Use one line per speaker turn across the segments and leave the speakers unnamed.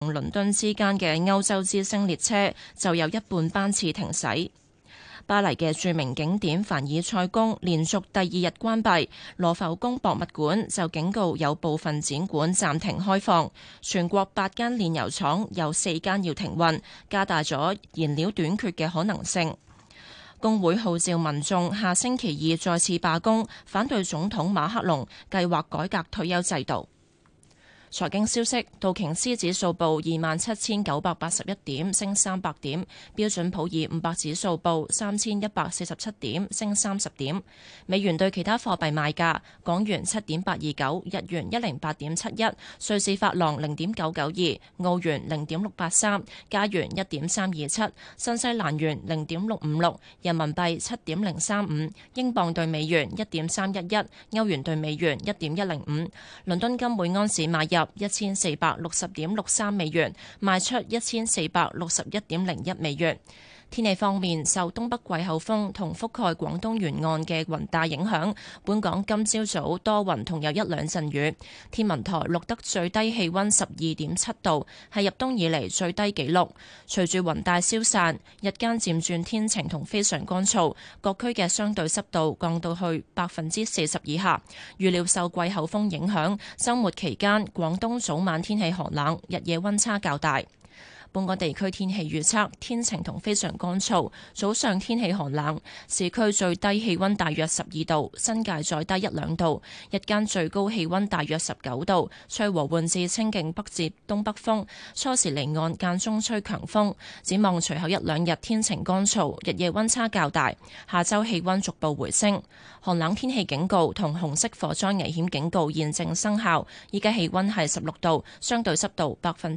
同倫敦之間嘅歐洲之星列車就有一半班次停駛。巴黎嘅著名景點凡爾賽宮連續第2日關閉，羅浮宮博物館就警告有部分展館暫停開放。全國8間煉油廠有4間要停運，加大咗燃料短缺嘅可能性。工會號召民眾下星期2再次罷工，反對總統馬克龍計劃改革退休制度。財經消息，道瓊斯指數報27,981點，升300點；標準普爾500指數報3,147點，升30點。美元對其他貨幣賣價：港元7.829，日元108.71，瑞士法郎0.992，澳元0.683，加元1.327，新西蘭元0.656，人民幣7.035，英鎊對美元1.311，歐元對美元1.105。倫敦金每安士買入1460.63美元，賣出1461.01美元。天氣方面，受東北季候風同覆蓋廣東沿岸嘅雲帶影響，本港今朝早多雲同有一兩陣雨。天文台錄得最低氣溫12.7度，係入冬以嚟最低紀錄。隨住雲帶消散，日間漸轉天晴同非常乾燥，各區嘅相對濕度降到去40%以下。預料受季候風影響，週末期間廣東早晚天氣寒冷，日夜溫差較大。本港地區天氣預測，天晴同非常乾燥，早上天氣寒冷，市區最低氣溫大約12度，新界再低1-2度，日間最高氣溫大約19度，吹和緩至清勁北至東北風，初時離岸間中吹強風。展望隨後1-2日天晴乾燥，日夜溫差較大，下週氣溫逐步回升。寒冷天氣警告同紅色火災危險警告現正生效，依家氣溫係16度，相對濕度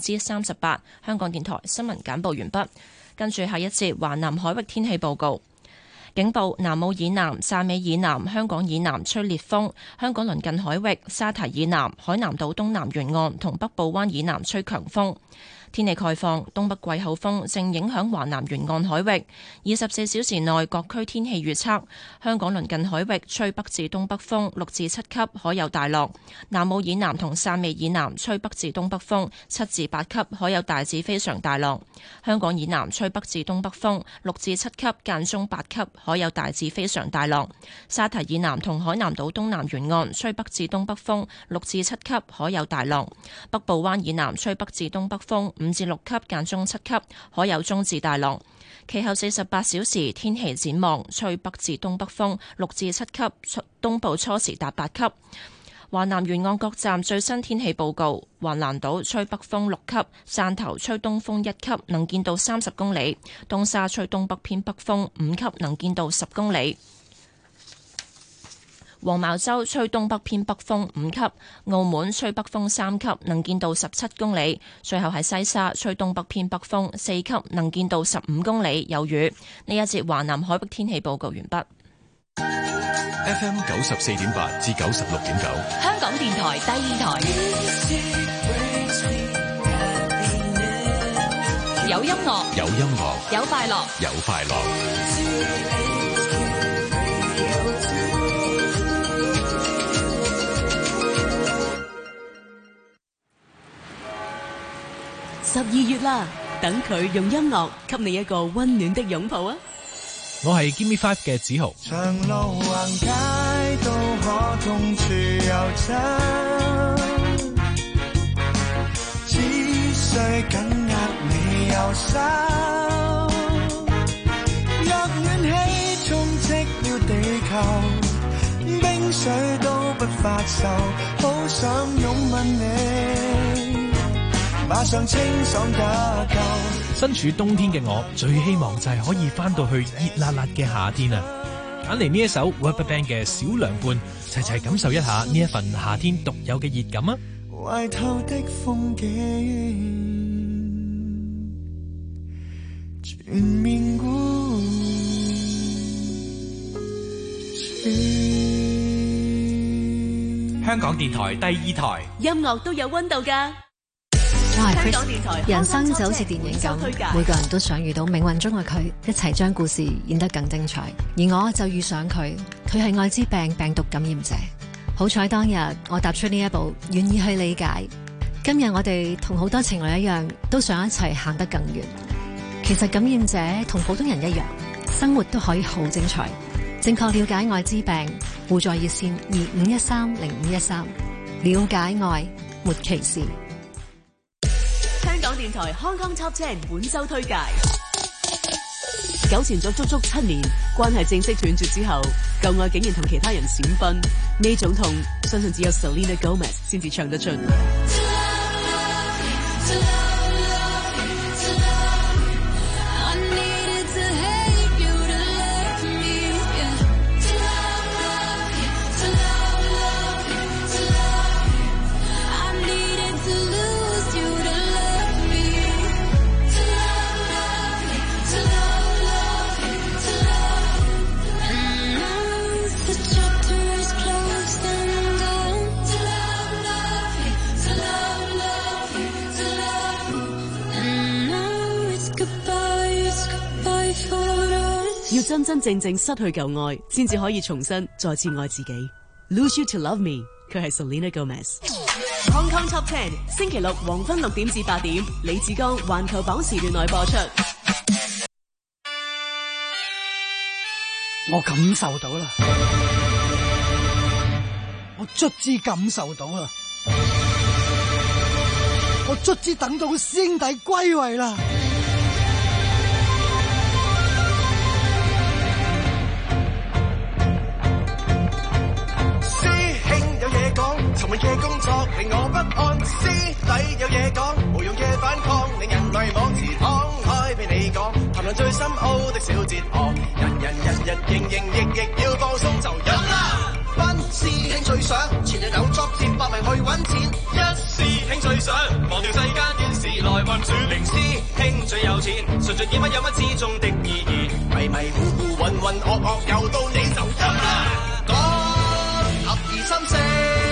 38%。香港電台新聞簡報完畢，跟住下一節華南海域天氣報告。警報：南澳以南、汕尾以南、香港以南吹烈風；香港鄰近海域、沙堤以南、海南島東南沿岸同北部灣以南吹強風。天氣概況：東北季候風正影響華南沿岸海域。24小時內各區天氣預測：香港鄰近海域吹北至東北風6至7級，海有大浪；南澳以南同汕尾以南吹北至東北風7至8級，海有大至非常大浪；香港以南吹北至東北風6至7級，間中8級，海有大至非常大浪；沙堤以南同海南島東南沿岸吹北至東北風6至7級，海有大浪；北部灣以南吹北至東北風5至6級，間中7級，海有中至大浪。其後48小時天氣展望，吹北至東北風6至7級，東部初時達8級。華南沿岸各站最新天氣報告：橫瀾島吹北風6級，汕頭吹東風1級，能見度30公里；東沙吹東北偏北風5級，能見度10公里。黃茅洲吹東北偏北風5級，澳門吹北風3級，能見度17公里。最後喺西沙吹東北偏北風4級，能見度15公里，有雨。呢一節華南海域天氣報告完畢。
FM 94.8至96.9，
香港電台第二台，有音樂，
有音樂，
有快樂，
有快樂。
12月啦，等佢用音樂給你一個溫暖的擁抱啊！
我係 Gimme 5嘅梓豪。
長路橫街都可同處遊走，只需緊握你右手，若暖氣充斥了地球，冰水都不發愁，好想擁吻你，馬上清爽得夠。
身處冬天嘅我，最希望就係可以翻到去熱辣辣嘅夏天啊！揀嚟呢一首 RubberBand 嘅小涼伴，齊齊感受一下呢一份夏天獨有嘅熱感啊！
懷透的風景，全面孤
香港電台第二台，
音樂都有溫度㗎。
我係 Chris， 人生就好似電影咁，每個人都想遇到命運中嘅佢，一齊將故事演得更精彩。而我就遇上佢，佢係愛滋病病毒感染者。好彩當日我踏出呢一步，願意去理解。 今日我哋同好多情侶一樣，都想一齊行得更遠。其實感染者同普通人一樣，生活都可以好精彩。正確了解艾滋病，互助熱線25130513，了解愛，沒歧視。
香港電台康康 Top 10本周推介。糾纏咗足足7年，關係正式斷絕之後，舊愛竟然同其他人閃婚，呢種痛相信只有 Selena Gomez 先至唱得出。要真真正正失去舊愛，先至可以重新再次愛自己。Lose You to Love Me， 佢係 Selena Gomez。Hong Kong Top 10，星期六黃昏6點至8點，李志剛環球榜時段內播出。
我感受到啦，我卒之感受到啦，我卒之等到師兄弟歸位啦。
沉悶嘅工作令我不安，師弟有嘢講，無用嘅反抗令人類網詞敞開俾你講，談論最深奧的小哲學，人營役要放鬆就飲啦。班師兄最想前日有作戰發明去揾錢，一師兄最想忘掉世間件事來運轉，零師兄最有錢，純粹見乜有乜之中的意義，迷迷糊糊渾渾噩噩又到你就飲啦。講合而心聲。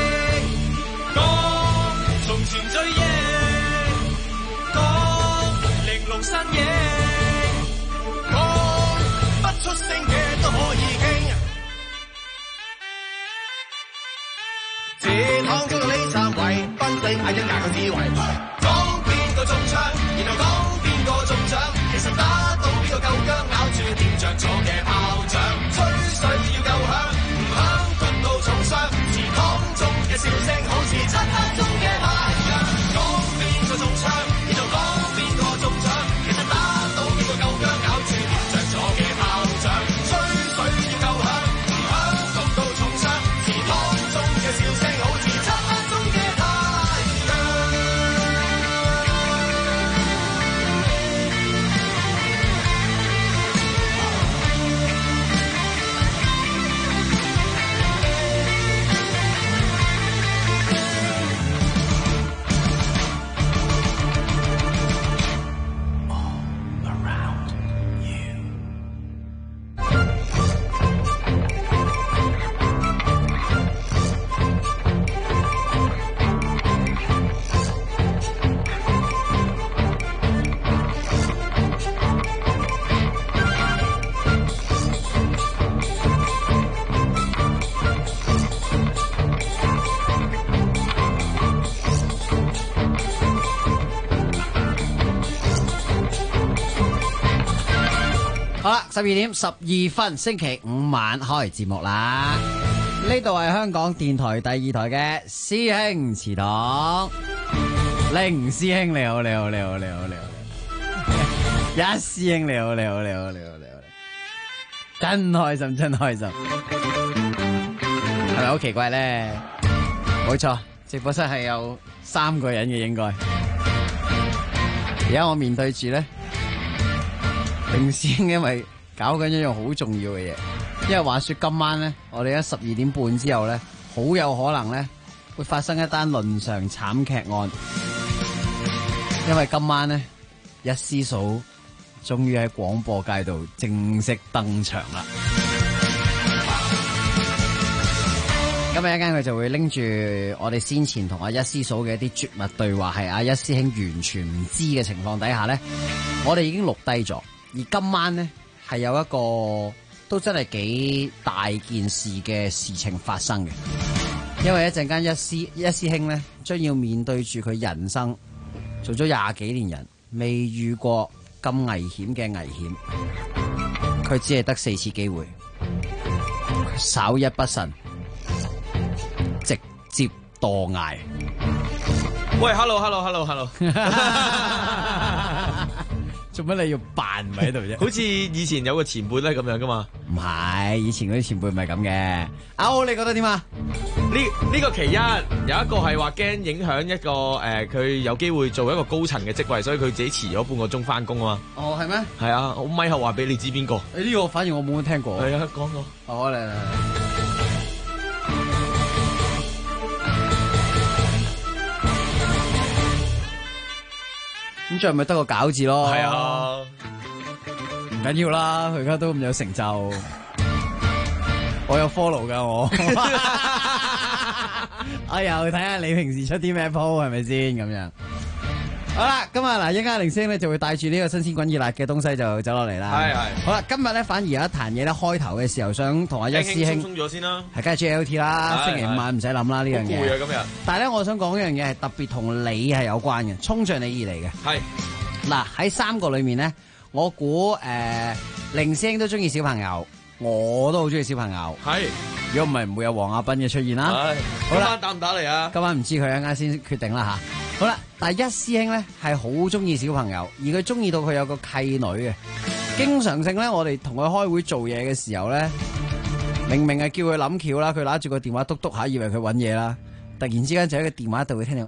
從前最野，講玲瓏身影，講不出聲嘅都可以傾。這趟經過呢站位，分定係一架嘅智慧。講邊個中槍，然後講邊個中獎，其實打到邊個夠薑，咬住掂着咗嘅炮仗，吹水要夠響，唔響焗到重傷。祠堂中嘅笑聲好似漆黑中嘅太陽。講邊個中槍，然後講邊個中獎，其實打到邊個夠薑，咬住掂着咗嘅炮仗，吹水要夠響，唔響焗到重傷。祠堂中嘅笑聲好似漆黑中嘅太陽。
好啦，12:12，星期五晚開節目啦。呢度係香港電台第2台嘅師兄祠堂，凌師兄你好，你好，你好，你好，你好，一師兄你好，你好，你好，你好，你好，真開心，真開心，係咪好奇怪咧？冇錯，直播室係有3個人嘅應該。而家我面對住咧。凌師兄因為搞緊一樣好重要嘅嘢，因為話說今晚咧，我哋喺12點半之後咧，好有可能咧會發生一單倫常慘劇案，因為今晚咧一師嫂終於喺廣播界度正式登場啦。今日一間佢就會拎住我哋先前同阿一師嫂嘅一啲絕密對話，係阿一師兄完全唔知嘅情況底下咧，我哋已經錄低咗。而今晚呢，係有一個都真係幾大件事嘅事情發生嘅。 因為一陣間一師兄咧，將要面對住佢人生做咗20幾年人，未遇過咁危險嘅危險，佢只係得4次機會，稍一不慎，直接墮崖。
喂 ，hello，
做乜你要扮唔喺度啫？
好似以前有個前輩咧咁樣噶嘛？
唔係，以前嗰啲前輩唔係咁嘅。阿歐，你覺得點啊？
呢個其一，有一個係話驚影響一個佢有機會做一個高層嘅職位，所以佢自己遲咗半個鐘翻工啊嘛。
哦，係咩？
係啊，我咪後話俾你知邊個？
呢個反而我冇聽過。
係啊，講。
好嚟。咁最後咪得個餃字咯。
係啊，
唔緊要啦，佢而家都咁有成就，我有 follow 噶我。我又睇下你平時出啲咩 po 係咪先咁樣。好啦，今日嗱，一陣間鈴聲咧就會帶住呢個新鮮滾熱辣嘅東西就走落嚟啦。
係。
好啦，今日咧反而有一壇嘢咧，開頭嘅時候想同阿一師兄
鬆咗先啦。
係梗係 JLT 啦，星期5晚唔使諗啦呢樣嘢。
好攰啊今日。
但係咧，我想講一樣嘢係特別同你係有關嘅，衝着你而嚟嘅。
係。
嗱，喺3個裏面咧，我估鈴師兄都中意小朋友，我都好中意小朋友。
係。
如果唔係，唔會有黃亞斌嘅出現啦。
好啦，打唔打嚟啊？
今晚唔知佢一陣間先決定啦吓。好啦，但係一師兄咧係好中意小朋友，而佢中意到佢有個契女嘅。經常性咧，我哋同佢開會做嘢嘅時候咧，明明係叫佢諗橋啦，佢拿住個電話篤篤下，以為佢搵嘢啦，突然之間就喺個電話度會聽到。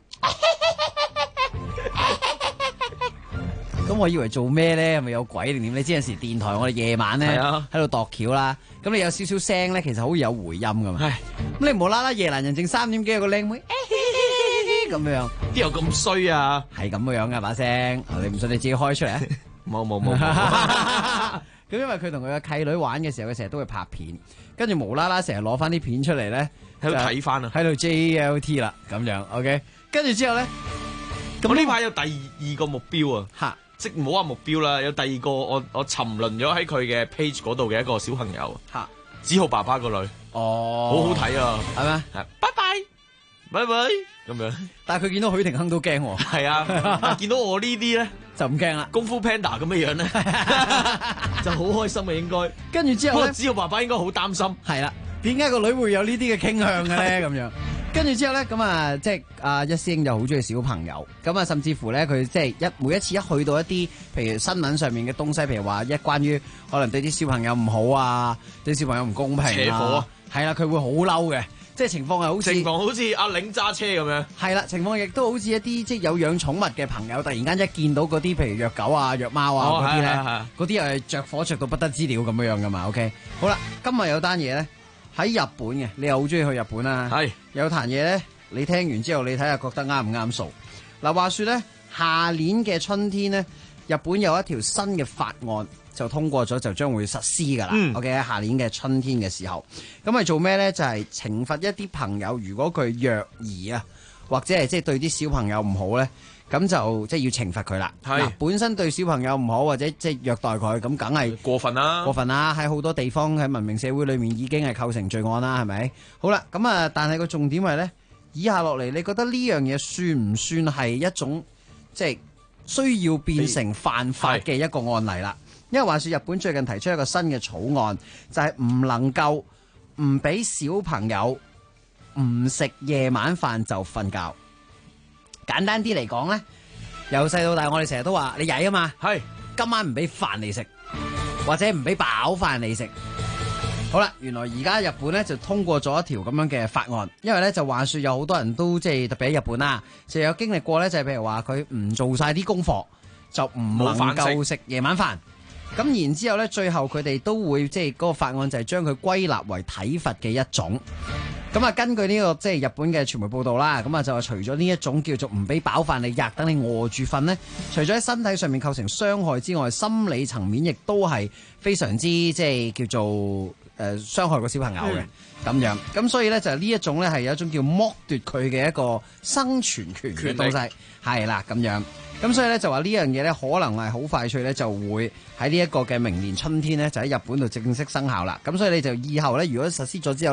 咁我以為做咩咧？係咪有鬼定點？你知有時電台我哋夜晚咧喺度度橋啦，咁你有少少聲咧，其實好似有回音噶嘛。咁你無啦啦夜闌人靜3點幾有個靚妹咁樣，
邊有咁衰啊？
係咁樣噶把聲，你唔信你自己開出嚟啊！
冇。
咁因為佢同佢嘅契女玩嘅時候，佢成日都會拍片，跟住無啦啦成日攞翻啲片出嚟咧，
喺度睇翻啊，
喺度 JLT 啦咁樣 ，OK。跟住之後咧，
咁呢排有第2個目標啊，
吓，
即唔好話目標啦，有第2個我沉淪咗喺佢嘅 page 嗰度嘅一個小朋友，
吓，
梓浩爸爸個女，好好睇啊，
係咩？
係，拜拜咁樣。
但係佢見到許廷鏗都驚喎，
係啊，見到我呢啲咧
就唔驚啦。
功夫 Panda 咁嘅樣咧，就好開心嘅應該。
跟住之後咧，
梓浩爸爸應該好擔心。
係啦，點解個女會有呢啲嘅傾向嘅咧？咁樣。跟住之後咧，咁啊，即係阿一師兄就好中意小朋友，咁啊，甚至乎咧，佢即係每一次一去到一啲，譬如新聞上面嘅東西，譬如話關於可能對啲小朋友唔好啊，對小朋友唔公平啊，
扯火啊，
係啦，佢會好嬲嘅，即係情況係
好似阿領揸車咁樣，
係啦，情況亦都好似一啲即係有養寵物嘅朋友，突然間一見到嗰啲譬如虐狗啊、虐貓啊嗰啲咧，嗰啲又係着火着到不得之了咁樣噶嘛 ，OK， 好啦，今日有單嘢咧。喺日本嘅，你又好中意去日本啊？係有壇嘢咧，你聽完之後，你睇下覺得啱唔啱數？嗱，話說咧，下年嘅春天咧，日本有一條新嘅法案就通過咗，就將會實施噶啦。OK，下年嘅春天嘅時候，咁係做咩咧？就係懲罰一啲朋友，如果佢虐兒啊，或者係即係對啲小朋友唔好咧。咁就即係要懲罰佢啦。嗱，本身對小朋友唔好或者即係虐待佢，咁梗係
過分啦。過
分啦！喺好多地方喺文明社會裏面已經係構成罪案啦，係咪？好啦，咁啊，但係個重點係咧，以下落嚟，你覺得呢樣嘢算唔算係一種即係需要變成犯法嘅一個案例啦？因為話說日本最近提出一個新嘅草案，就係唔能夠唔俾小朋友唔食夜晚飯就瞓覺。簡單啲嚟講咧，由細到大我哋成日都話你曳啊嘛，係今晚唔俾飯你食，或者唔俾飽飯你食。好啦，原來而家日本咧就通過咗一條咁樣嘅法案，因為咧就話說有好多人都即係特別喺日本啦，就有經歷過咧，就係譬如話佢唔做晒啲功課，就唔能夠食夜晚飯。咁然之後咧，最後佢哋都會即係嗰個法案就係將佢歸納為體罰嘅一種。咁啊，根據呢個即係日本嘅傳媒報道啦，咁啊就話除咗呢一種叫做唔俾飽飯你吔，等你餓住瞓呢，除咗喺身體上面構成傷害之外，心理層面亦都係非常之即係叫做傷害個小朋友嘅咁樣。咁所以咧就呢一種咧係有一種叫剝奪佢嘅一個生存權嘅東西，係啦咁樣。咁所以咧就話呢樣嘢咧可能係好快脆咧就會喺呢一個嘅明年春天咧就喺日本度正式生效啦。咁所以你就以後咧如果實施咗之後咧，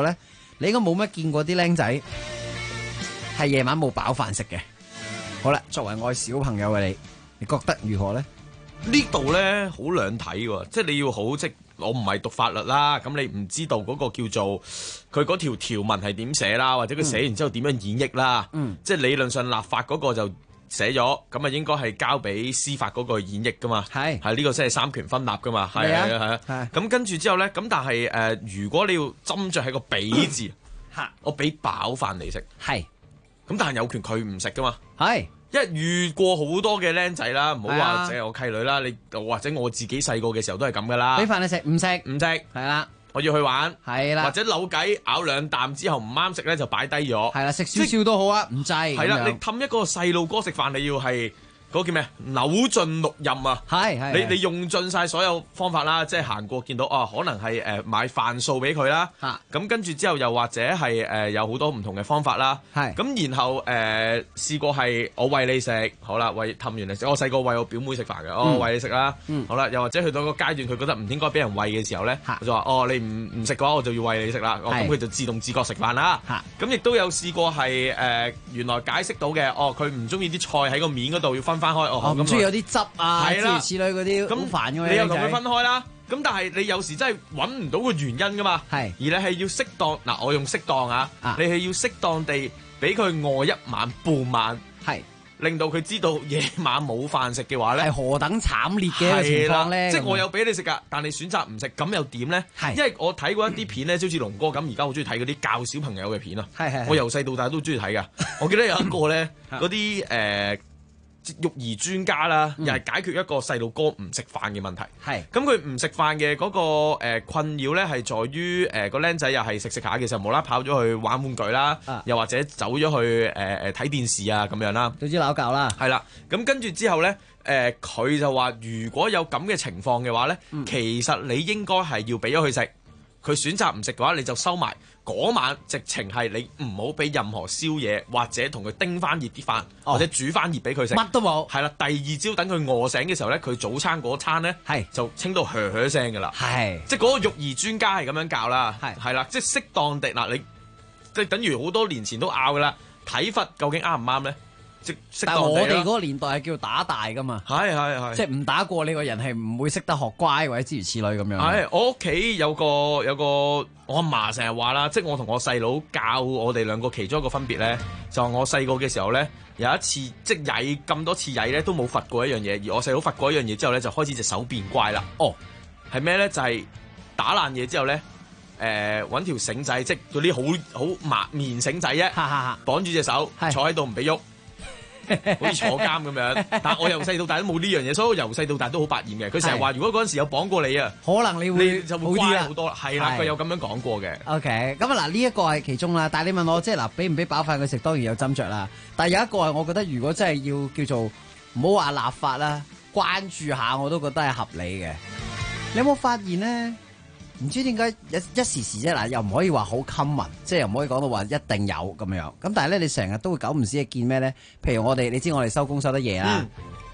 你應該冇乜見過啲僆仔係夜晚冇飽飯食嘅。好啦，作為愛小朋友嘅你覺得如何咧？
呢度咧好兩睇喎，即係你要好即我唔係讀法律啦，咁你唔知道嗰個叫做佢嗰條條文係點寫啦，或者佢寫完之後點樣演繹啦，即係理論上立法嗰個就寫咗，咁啊應該係交俾司法嗰個演繹噶嘛，係呢個先係三權分立噶嘛，係啊，咁跟住之後咧，咁但係如果你要斟酌喺個俾字，我俾飽飯你食，係，咁但係有權佢唔食噶嘛，係。因為遇過好多嘅僆仔啦，唔好話淨係我契女啦，你或者我自己細個嘅時候都係咁噶啦。俾飯你食，唔食，係啦，我要去玩，係啦，或者扭計咬兩啖之後唔啱食咧就擺低咗，係啦，食少少都好啊，唔制。係啦，你氹一個細路哥食飯，你要係嗰個叫咩？扭盡六壬啊！係你用盡晒所有方法啦，即係行過見到可能係買飯數俾佢啦，咁跟住之後又或者係有好多唔同嘅方法啦，咁然後試過係我餵你食，好啦，氹完你食，我細個餵我表妹食飯嘅，我餵你食啦，好啦，又或者去到個階段佢覺得唔應該俾人餵嘅時候咧，我就話你唔食嘅話我就要餵你食啦，咁佢就自動自覺食飯啦，咁亦都有試過係原來解釋到嘅，佢唔中意啲菜喺個面嗰度要分開，
唔中意有啲汁啊，諸如此類嗰啲，咁煩嘅。你又同佢分開啦，
咁但係你有時真係揾唔到個原因噶嘛，而你係要適當，我用適當你係要適當地俾佢餓一晚半晚，令到佢知道夜晚冇飯食嘅話咧，係何等慘烈嘅一個情況咧。即係我有俾你食噶，但你選擇唔食，咁又點咧？因為我睇過一啲片咧，就好似龍哥咁，而家好中意睇嗰啲教小朋友嘅片啊。我由細到大都中意睇噶。我記得有一個咧，嗰啲育兒專家啦，又係解決一個細路哥唔食飯嘅問題。咁佢唔食飯嘅嗰個困擾咧，係在於個僆仔又係食下嘅時候，無啦啦跑咗去玩玩具啦，又或者走咗去睇電視啊咁樣啦。
總之鬧交啦。係啦，
咁跟住之後咧，佢就話如果有咁嘅情況嘅話咧，其實你應該係要俾咗佢食。佢選擇唔食嘅話，你就收埋嗰晚，直情係你唔好俾任何宵夜，或者同佢叮翻熱啲飯，或者煮翻熱俾佢食，乜
都冇。
係啦，第二朝等佢餓醒嘅時候咧，佢早餐嗰餐咧就清到噓噓聲㗎啦。即係嗰個育兒專家係咁樣教啦。係啦，即係適當地你即係等於好多年前都拗㗎啦，體罰究竟啱唔啱咧？
但係我哋嗰個年代係叫打大噶嘛，
係，
即係唔打過你個人係唔會識得學乖或者諸如此類咁樣。
係，我屋企有個我阿嫲成日話啦，即係我同我細佬教我哋兩個其中一個分別咧，就係我細個嘅時候咧，有一次即係曳咁多次曳咧都冇罰過一樣嘢，而我細佬罰過一樣嘢之後咧就開始隻手變乖啦。係咩咧？就係打爛嘢之後咧，揾條繩仔，即係嗰啲好棉繩仔啫，綁住隻手，坐喺度唔俾喐。好似坐監咁樣，但我由細到大都冇呢樣嘢，所以我由細到大都好百厭嘅。佢成日話，如果嗰陣時有綁過你啊，
可能你會
就會乖好多啦。係啦，佢有咁樣講過嘅。
OK，咁啊嗱，呢一個係其中啦。但係你問我即係嗱，俾唔俾飽飯佢食，當然有斟酌啦。但係有一個係我覺得，如果真係要叫做唔好話立法啦，關注下我都覺得係合理嘅。你有冇發現咧？唔知點解一時時啫嗱，又唔可以話好 common，即係又唔可以講到話一定有咁樣。咁但係咧，你成日都會久唔時係見咩咧？譬如你知我哋收工收得夜啦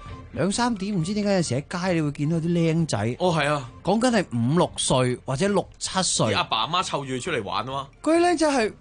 ，2-3點唔知點解有時喺街你會見到啲僆仔。
係啊，講
緊係5-6歲或者6-7歲。
阿爸阿媽湊住佢出嚟玩啊嘛。
嗰啲僆仔係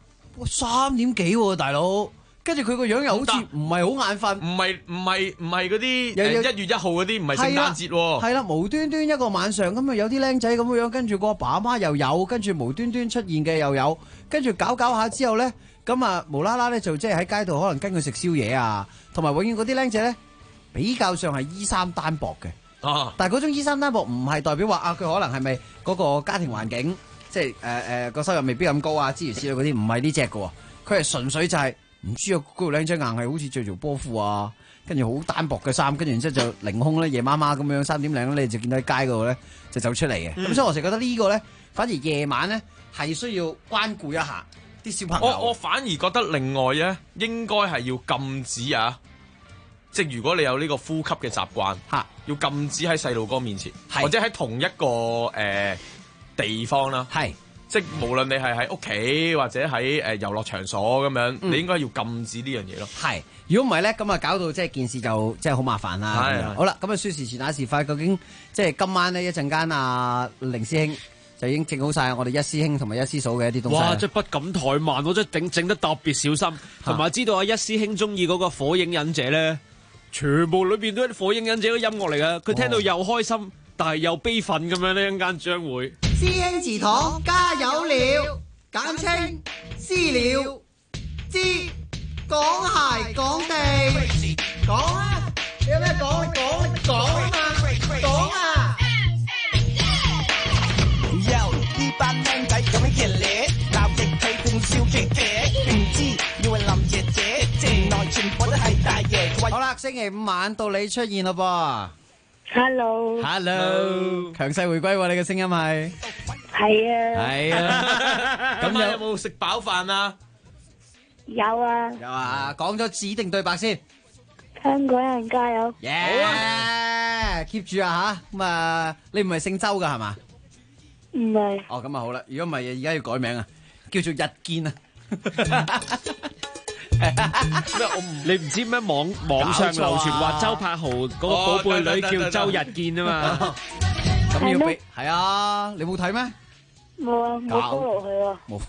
3點幾喎，大佬。跟住佢個樣又好似唔係好眼瞓，唔
係嗰啲1月1號嗰啲，唔係聖誕節喎。係啦，
無端端一個晚上咁啊，有啲僆仔咁樣，跟住個阿爸阿媽又有，跟住無端端出現嘅又有，跟住搞下之後咧，咁啊無啦啦咧就即係喺街度可能跟佢食宵夜啊，同埋永遠嗰啲僆仔咧比較上係衣衫單薄嘅。但係嗰種衣衫單薄唔係代表話佢可能係咪嗰個家庭環境即係個收入未必咁高啊，諸如此類嗰啲，唔係呢隻嘅喎，佢係純粹就係。唔知啊，嗰個靚仔硬係好似着條波褲啊，跟住好單薄嘅衫，跟住然之後就凌空咧，夜媽媽咁樣3點零咧，你就見到喺街嗰度咧就走出嚟嘅。咁所以我成日覺得呢個咧，反而夜晚咧係需要關顧一下啲小朋友。
我反而覺得另外咧，應該係要禁止啊，即係如果你有呢個呼吸嘅習慣，要禁止喺細路哥面前，或者喺同一個地方啦。即係無論你係喺屋企或者喺遊樂場所咁樣，你應該要禁止呢樣嘢咯。
係，如果唔係咧，咁啊搞到即係件事就即係好麻煩啦。好啦，咁啊說時遲那時快，究竟即係今晚呢一陣間凌師兄就已經整好晒我哋一師兄同埋一師嫂嘅一啲東西。
哇！真係不敢怠慢，我真係整得特別小心，同埋知道阿一師兄中意嗰個火影忍者咧，全部裏邊都係火影忍者嘅音樂嚟嘅。佢聽到又開心，但係又悲憤咁樣呢，一陣間將會。
師兄祠堂加油了，簡稱私了，知講鞋講地，講啊！你有咩講？你講啊嘛，講啊！呢班靚仔咁樣熱烈，鬧極氣仲笑騎騎，唔知以為林爺姐，原來全部都係大爺。
好啦，星期五晚到你出現咯噃。
Hello，
強勢回歸喎，你嘅聲音係係啊，
今晚有冇食飽飯啊？
有啊，
有啊，講咗指定對白先。
香港人加油！
好啊 ，keep 住啊吓，咁啊，你唔係姓周噶係嘛？
唔係。
哦，咁啊好啦，如果唔係，而家要改名啊，叫做日見啊。
你唔知咩網上流傳話周柏豪嗰個寶貝女叫周日見啊嘛？
咁要俾係啊？你冇睇咩？
冇啊，冇煲落去啊。
冇。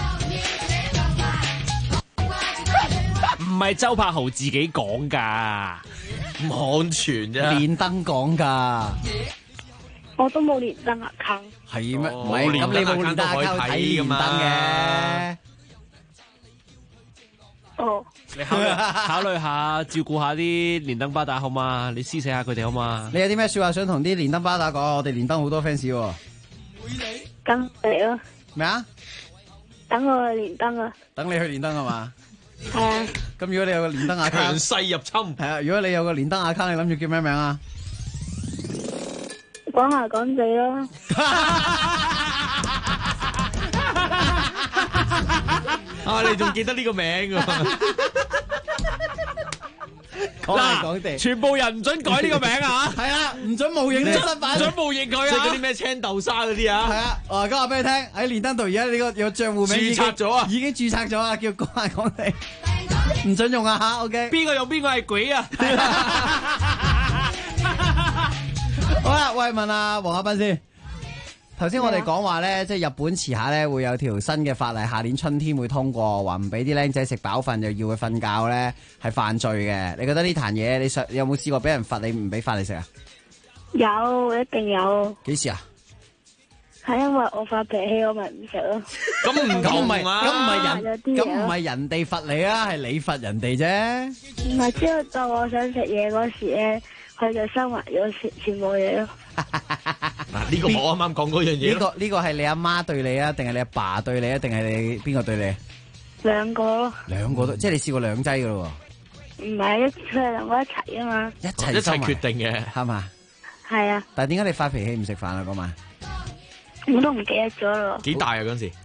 唔係周柏豪自己講噶，
網傳啫。
連登講噶。
我都冇連登account。
係咩？唔係，咁你冇連登account睇連登嘅。
哦。
你考慮下照顧下啲連登巴打好嘛？你施捨下佢哋好嘛？
你有啲咩說話想同啲連登巴打講？我哋連登好多 fans 喎。
等嚟咯。
咩啊？
等我去連登啊！
等你去連登係嘛？
係啊。
咁如果你有個連登 account，
強勢入侵。
係啊，如果你有個連登 account，你諗住叫咩名啊？
講下講地咯。
啊！你仲記得呢個名㗎？
講下講地，
全部人唔准改呢個名啊！
係啊，唔准冒認呢個身份，
唔准冒認佢啊！
即係嗰啲咩青豆沙嗰啲啊！
係啊，我而家話俾你聽，喺連登度而家你個有賬戶名
註冊咗啊，
已經註冊咗啊，叫講下講地，唔准用啊吓 ，OK？
邊個用邊個係鬼啊？
好啦，喂，問下黃亞斌先。頭先我哋講話咧，即係日本遲下咧會有條新嘅法例，下年春天會通過，話唔俾啲僆仔食飽飯就要佢瞓覺咧，係犯罪嘅。你覺得呢壇嘢，你有冇試過俾人罰你唔俾飯你食啊？
有，一定有。
幾時啊？
係因為我發脾氣，我咪唔食咯。
咁唔同啊！
咁唔係人哋罰你啊，係你罰人哋啫。
唔係，之後到我想食嘢嗰時咧，佢就收埋咗全部嘢咯。
嗱，呢個我啱啱講嗰樣嘢。
呢個係你阿媽對你啊，定係你阿爸對你啊，定係你邊個對你？
兩個咯。
兩個都，即係你試過兩劑噶咯？
唔係，佢哋兩個一齊啊嘛。
一齊決定嘅
係嘛？
係啊。
但係點解你發脾氣唔食飯啊？嗰晚
我都唔記得咗咯。
幾大啊嗰陣時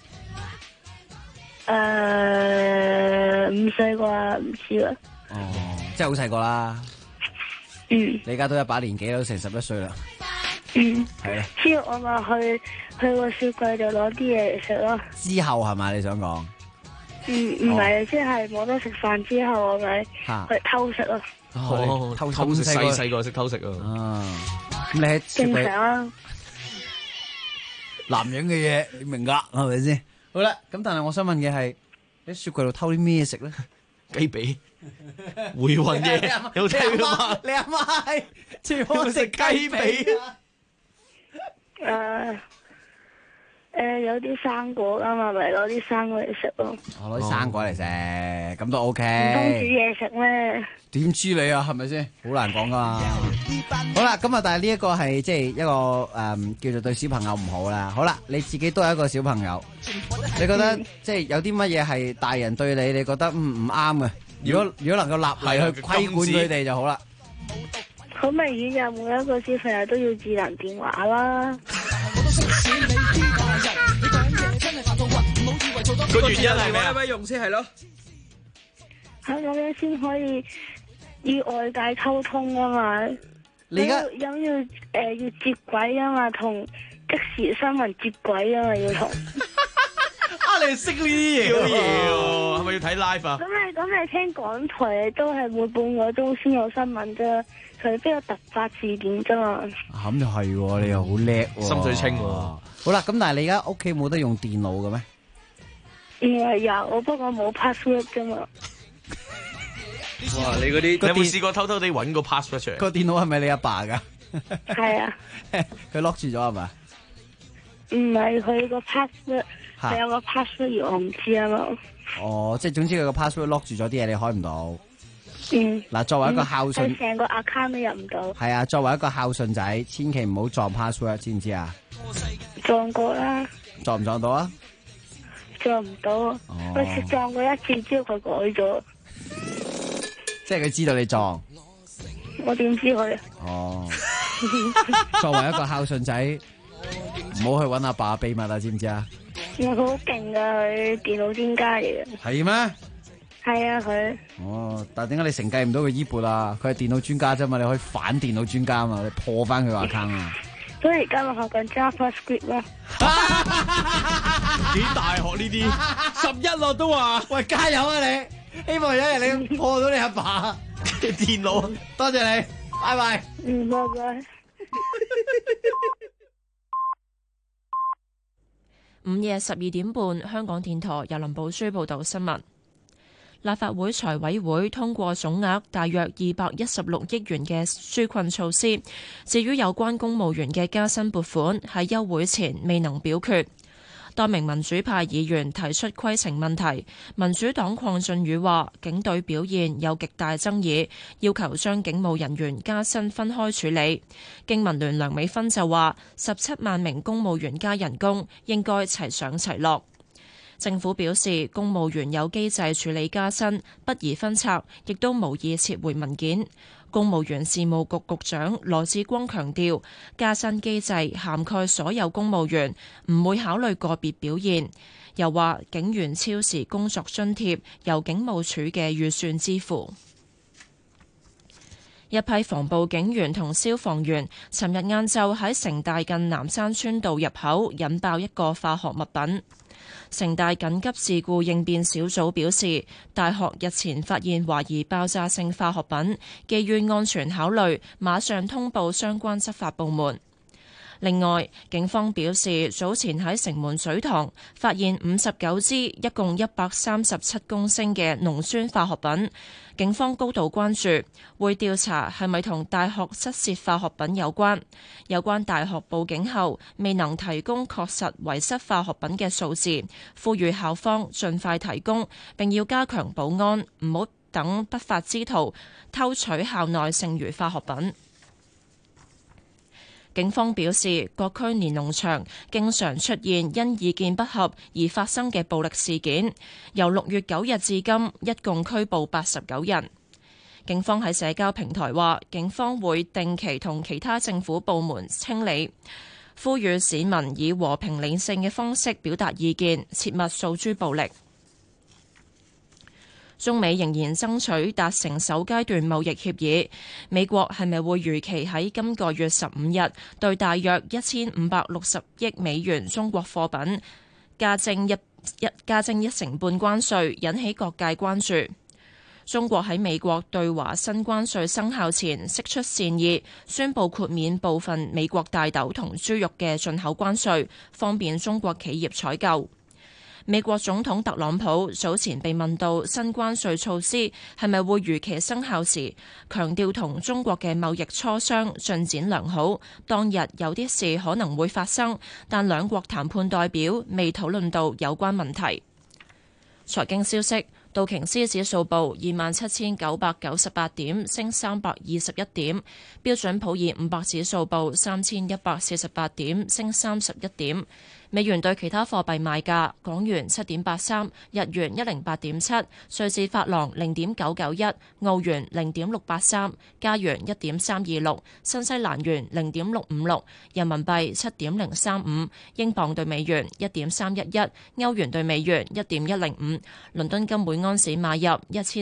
？5歲啩，唔知啦。
哦，即係好細個啦。
嗯。
你而家都一把年紀，都成11歲啦。
嗯。
係啊。
之後我咪去個雪櫃度攞啲嘢嚟食咯。
之後係咪你想講？
唔係，即係冇得食飯之後，我咪去偷食咯。
哦，偷食，細個識偷食啊！
咁你喺雪櫃
正常啊。
男人嘅嘢你明噶係咪先？好啦，咁但係我想問嘅係，喺雪櫃度偷啲咩食咧？
雞髀、回魂嘢，有聽嘛？
你阿媽係全部食雞髀
啊！有啲生果噶嘛，咪攞啲生果嚟食咯。
我攞啲生果嚟食，咁都 OK。
唔通煮嘢食咩？
點知你啊？係咪先？好難講噶。好啦，咁啊，但係呢一個係即係一個叫做對小朋友唔好啦。好啦，你自己都係一個小朋友，你覺得即係有啲乜嘢係大人對你，你覺得唔啱嘅？如果能夠立例去規管佢哋就好啦。
好明顯就每一個小朋友都要智能電話啦。
個原因係咩？
咩用先係咯？
咁樣先可以與外界溝通啊嘛。
你而家
要接軌啊嘛，同即時新聞接軌啊嘛，要同。
啊！ 你識呢啲嘢喎？
係咪要睇 live 啊？
咁你聽港台都係每半個鐘先有新聞啫，除非有突發事件啫嘛。
咁就係喎，你又好叻喎，
心水清喎。
好啦，咁但係你而家屋企冇得用電腦嘅咩？
有，不過冇 password 啫嘛。
哇！你嗰啲，
你有冇試過偷偷地揾個 password 出嚟？
個電腦係咪你阿爸㗎？
係啊。
佢 lock 住咗係咪？
唔係佢個 password，佢有個 password 而我唔知啊嘛。
哦，即係總之佢個 password lock 住咗啲嘢，你開唔到。嗱，作為一個孝順，
佢成個 account 都入唔到。
係啊，作為一個孝順仔，千祈唔好撞 password，知唔知啊？
撞過啦。
撞唔撞到啊？
撞唔到，佢撞過一次之後佢改咗。
即係佢知道你撞。
我點知佢？
哦。作為一個孝順仔，唔好去揾阿爸秘密啊，知唔知啊？
佢好勁噶，佢電腦專家嚟嘅。
係咩？
係啊，佢。
哦，但係點解你承繼唔到佢衣缽啊？佢係電腦專家啫嘛，你可以反電腦專家嘛，你破翻佢個 account 啊！
所以而家我學緊 JavaScript 啦。
幾大學呢啲
11咯都話，
喂，加油啊你！希望有一日你破到你阿爸嘅電腦。多謝你，拜拜。
拜拜。
午夜12點半，香港電台由林寶書報道新聞。立法會財委會通過總額大約216億元嘅紓困措施，至於有關公務員嘅加薪撥款，喺休會前未能表決。多名民主派議員提出規程問題，民主黨鄺俊宇話警隊表現有極大爭議，要求將警務人員加薪分開處理。經民聯梁美芬就話17萬名公務員加人工應該齊上齊落。政府表示，公務員有機制處理加薪，不宜分拆，亦都無意撤回文件。公務員事務局局長羅致光強調，加薪機制涵蓋所有公務員，唔會考慮個別表現。又話警員超時工作津貼由警務處嘅預算支付。一批防暴警員同消防員尋日晏晝喺城大近南山村道入口引爆一個化學物品。城大緊急事故應變小組表示，大學日前發現懷疑爆炸性化學品，基於安全考慮，馬上通報相關執法部門。另外，警方表示，早前喺城門水塘發現59支，一共137公升嘅濃酸化學品。警方高度關注，會調查係咪同大學失竊化學品有關。有關大學報警後未能提供確實遺失化學品嘅數字，呼籲校方盡快提供，並要加強保安，唔好等不法之徒偷取校內剩餘化學品。警方表示，各區連儂牆經常出現因意見不合而發生嘅暴力事件。由6月9日至今，一共拘捕89人。警方喺社交平台話，警方會定期同其他政府部門清理，呼籲市民以和平理性嘅方式表達意見，切勿訴諸暴力。中美仍然爭取達成首階段貿易協議，美國係咪會如期喺今個月15日對大約1560億美元中國貨品加徵1成半關稅，引起各界關注。中國喺美國對華新關稅生效前釋出善意，宣布豁免部分美國大豆同豬肉嘅進口關稅，方便中國企業採購。美國總統特朗普早前被問到新關稅措施係咪會如期生效時，強調同中國嘅貿易磋商進展良好，當日有啲事可能會發生，但兩國談判代表未討論到有關問題。財經消息，道瓊斯指數報27,998點，升321點；標準普爾500指數報3,148點，升31點。美元對其他貨幣賣價：港元7.83，日元108.7，瑞士法郎0.991，澳元0.683，加元1.326，新西蘭元0.656，人民幣7.035，英鎊對美元1.311，歐元對美元1.105。倫敦金每安士買入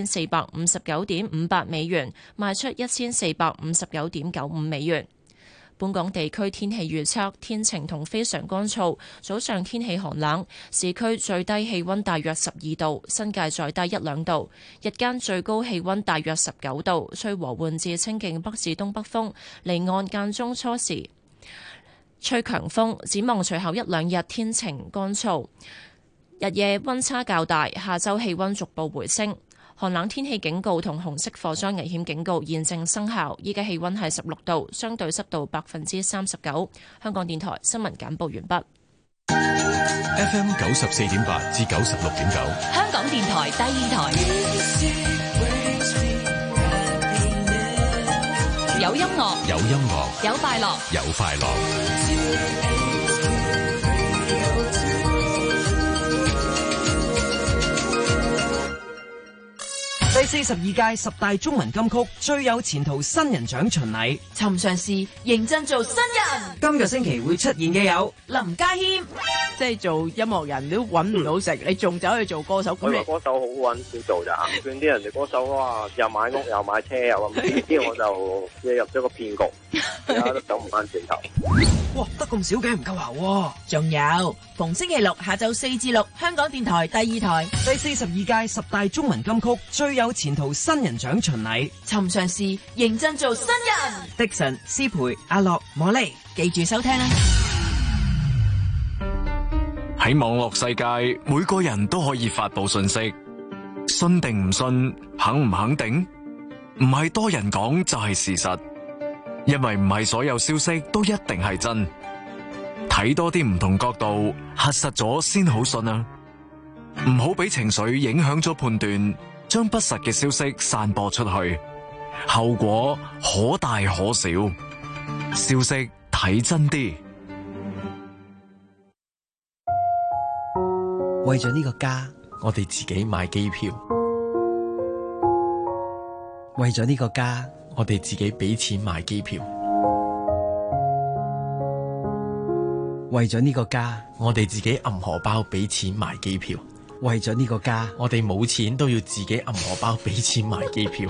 1459.58美元，賣出1459.95美元。 本港地區天氣預測，天晴同非常乾燥，早上天氣寒冷，市區最低氣溫大約12度，新界再低1-2度，日間最高氣溫大約19度，吹和緩至清勁北至東北風，離岸間中初時吹強風。展望隨後1-2日天晴乾燥，日夜溫差較大，下週氣溫逐步回升。寒冷天氣警告同紅色火災危險警告現正生效。依家氣溫係16度，相對濕度39%。香港電台新聞簡報完畢。
FM 94.8至96.9，
香港電台第二台，有音樂，
有音樂，
有快樂，
有快樂。
第42屆10大中文金曲最有前途新人獎巡禮，
尋常事認真做新人。
今個星期會出現嘅有
林家謙，
即係做音樂人都揾唔到食，你仲走去做歌手？咁你
歌手好揾錢做咋？見啲人哋歌手哇，又買屋又買車又咁，之後我就入咗個騙局，而家都走唔翻轉頭。
哇，得咁少嘅唔夠喉喎！
仲有逢星期六下晝4至6，香港電台第二台
第42屆10大中文金曲最有前途新人獎巡禮，
尋常事認真做新人。
Dixon、思培、阿樂、莫莉，
記住收聽啦！
喺網絡世界，每個人都可以發佈信息，信定唔信，肯唔肯定，唔係多人講就係事實，因為唔係所有消息都一定係真，睇多啲唔同角度，核實咗先好信啊！唔好俾情緒影響咗判斷，將不實嘅消息散播出去，後果可大可小。消息睇真啲。
為咗呢個家，
我哋自己買機票；
為咗呢個家，
我哋自己俾錢買機票；
為咗呢個家，
我哋自己揞荷包俾錢買機票；
為咗呢個家，
我哋冇錢都要自己揞荷包俾錢買機票。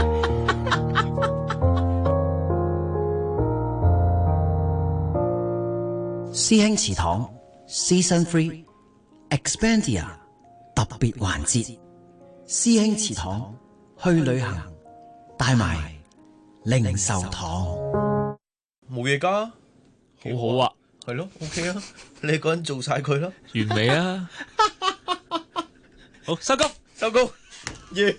師兄祠堂 Season 3 Expandia 特別環節，師兄祠堂去旅行，帶埋零售堂，
冇嘢㗎，
好好啊，
係咯 ，OK 啊，你一個人做晒佢啦，
完美啊！好，收工，
收工，完。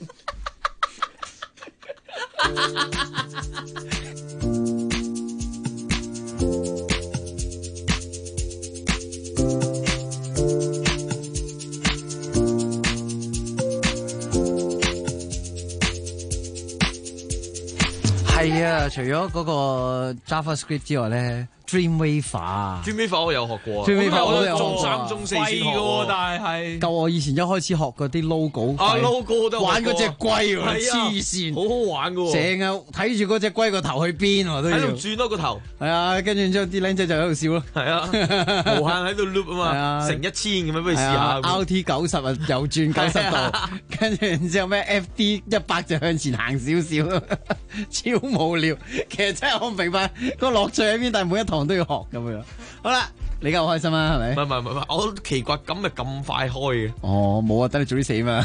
係啊，除咗嗰個 JavaScript 之外咧 ，Dreamweaver
我有學過
Dreamweaver
我都中3中4先學喎，
但係
夠我以前一開始學嗰啲 logo，
logo 都
玩嗰隻龜喎，
黐
線，
好好玩噶，
成日睇住嗰隻龜個頭去邊都要
喺度轉多個頭，
係啊，跟住之後啲僆仔就喺度笑咯，
係啊，無限喺度 loop 啊嘛，成1000咁樣，不如試下
RT 90啊，又轉90度，跟住然之後咩 FD 100就向前行少少，超無聊。其實真係我唔明白個樂趣喺邊，但係每一堂都要學咁樣。好啦，你而家好開心啊，係咪？
唔係，我都奇怪咁咪咁快開嘅。
哦，冇啊，等你早啲死嘛。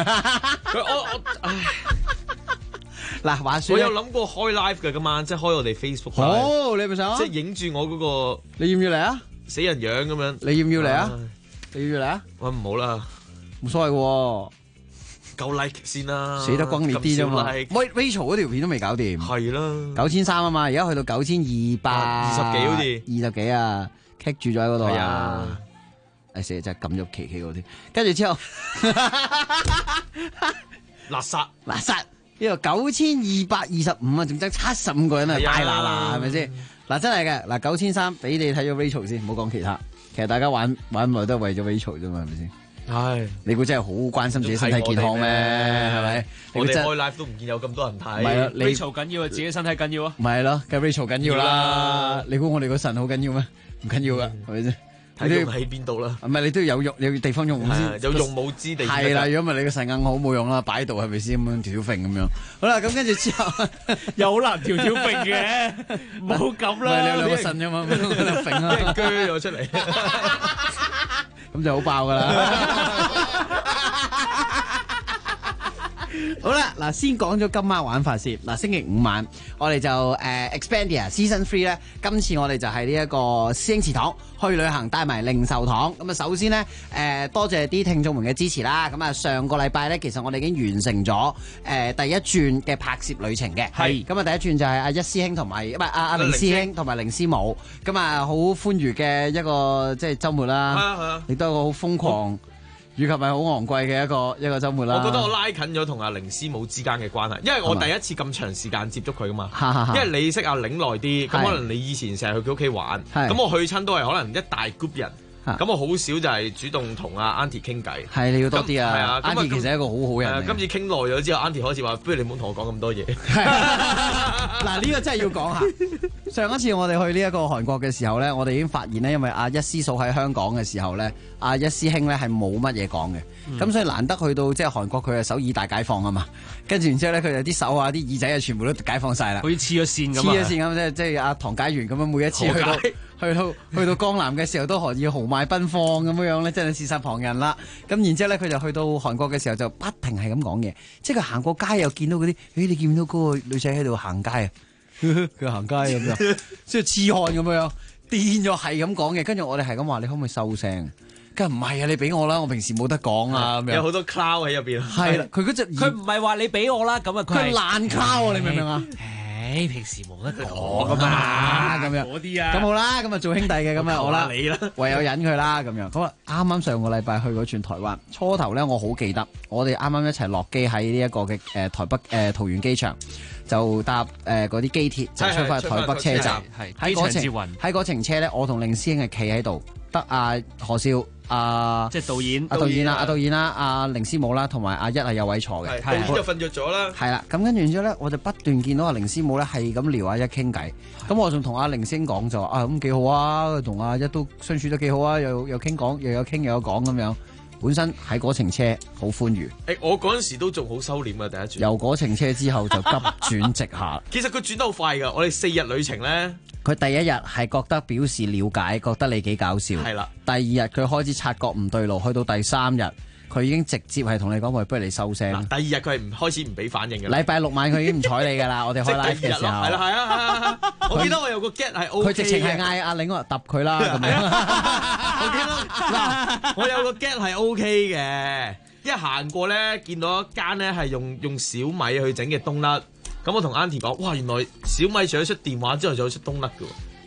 嗱，話說
我有諗過開 live 嘅今晚，即係開我哋 Facebook。
好，你咪想？
即係影住我嗰個，
你要唔要嚟啊？
死人樣咁樣。
你要唔要嚟啊？你要唔要嚟啊？
喂，唔好啦，
冇所謂嘅。
夠 like 先啦，
死得轟烈啲啫嘛。喂 Rachel 嗰條片都未搞掂，
係啦
，9300啊嘛，而家去到9220幾
好似
20幾啊 ，kick 住咗喺嗰度啊。死真係撳咗琪琪嗰啲，跟住之後
垃圾
呢度9225啊，仲爭75個人啊，大嗱係咪先？嗱真係嘅，嗱9300俾你睇咗 Rachel 先，唔好講其他。其實大家玩咪都係為咗 Rachel 啫嘛，係咪先？
唉，
你估真係好關心自己身體健康咩？係咪？
我哋開 live 都唔見有咁多人睇。
唔係啊
，Rachel 緊要啊，自己身體緊要啊。
唔係咯，梗係 Rachel 緊要啦。你估我哋個腎好緊要咩？唔緊要噶，係咪先？
睇用喺邊度啦。
唔係你都要有地方用先，
有用武之地。
係啦，如果唔係你個腎硬好冇用啦，擺喺度係咪先咁樣條揈咁樣？好啦，咁跟住之後
又好難條揈嘅，唔好咁啦。
你有兩個腎啫嘛，揈啊，
鋸咗出嚟，
咁就好爆噶啦。好啦，嗱，先講咗今晚玩法先。嗱，星期五晚我哋就Expandia Season 3咧，今次我哋就係呢一個師兄祠堂去旅行，帶埋零售堂。咁啊，首先呢，多謝啲聽眾們嘅支持啦。咁啊，上個禮拜咧，其實我哋已經完成咗第一轉嘅拍攝旅程嘅。係。咁啊，第一轉就係阿一師兄同埋唔係阿凌師兄同埋凌師母。咁啊，好歡愉嘅一個即係週末啦。係啊係啊。亦都係一個好瘋狂。以及係好昂貴嘅一個週末啦。
我覺得我拉近咗同阿凌師母之間嘅關係，因為我第一次咁長時間接觸佢噶嘛。因為你識阿凌耐啲，咁可能你以前成日去佢屋企玩，咁我去親都係可能一大 group 人。咁我好少就係主動同阿 Auntie 傾偈。係你要多啲啊！係啊
，Auntie 其實係一個好好人。
今次傾耐咗之後，Auntie 開始話：不如你唔好同我講咁多嘢。
嗱，呢個真係要講下。上一次我哋去呢一個韓國嘅時候咧，我哋已經發現咧，因為阿一師嫂喺香港嘅時候咧，阿一師兄咧係冇乜嘢講嘅。咁所以難得去到即係韓國，佢係首爾大解放啊嘛。跟住然之後咧，佢就啲手啊、啲耳仔啊，全部都解放晒啦。
好似黐咗線咁。
黐咗線咁即係阿唐解元咁樣，每一次去到江南嘅時候都可以豪邁奔放咁樣咧，真係事實旁人啦。咁然之後咧，佢就去到韓國嘅時候就不停係咁講嘢，即係佢行過街又見到嗰啲，你見唔到嗰個女仔喺度行街啊？佢行街咁樣，即係痴漢咁樣，癲咗係咁講嘅。跟住我哋係咁話，你可唔可以收聲？梗係唔係啊！你俾我啦，我平時冇得講啊咁樣。
有好多 cloud 喺入邊。
係啦，佢嗰隻
佢唔係話你俾我啦，咁啊
佢係爛 cloud 你明唔明啊？
平時冇得講咁
啊，咁樣
嗰啲啊，
咁好啦，咁啊做兄弟嘅咁啊好啦，
你啦，
唯有忍佢啦咁樣。咁啊啱啱上個禮拜去嗰轉台灣，初頭咧我好記得，我哋啱啱一齊落機喺呢一個嘅台北桃園機場，就搭嗰啲機鐵就出翻去台北車站。喺嗰程車咧，我同凌師兄係企喺度，得阿何少。
即係導演
啦，阿凌師母啦，同埋阿一係有位坐嘅，
導演就瞓着咗啦。
係啦，咁跟住之後咧，我就不斷見到阿凌師母咧係咁撩阿一傾偈。咁我仲同阿凌師兄講就話咁幾好啊，同阿一都相處得幾好啊，又傾講，又有傾又有講咁樣。本身喺嗰程車好歡愉。
我嗰陣時都仲好收斂啊，第一轉。
由嗰程車之後就急轉直下。
其實佢轉得好快㗎，我哋4日旅程咧。
佢第一日係覺得表示了解，覺得你幾搞笑。
係啦。
第二日佢開始察覺唔對路，去到第3日，佢已經直接係同你講：喂，不如你收聲。
第二日佢係開始唔俾反應嘅。
禮拜6晚佢已經唔睬你㗎啦，我哋開 live 嘅時候。
係啦，係啊。我記得我有個 get 係 OK 嘅。
佢直情係嗌阿玲話揼佢啦咁樣。
我記得嗱，我有個 get 係 OK 嘅，一行過咧見到一間咧係用小米去整嘅冬甩。咁我同 Auntie 講，哇，原來小米除咗出電話之外，仲有出冬甩嘅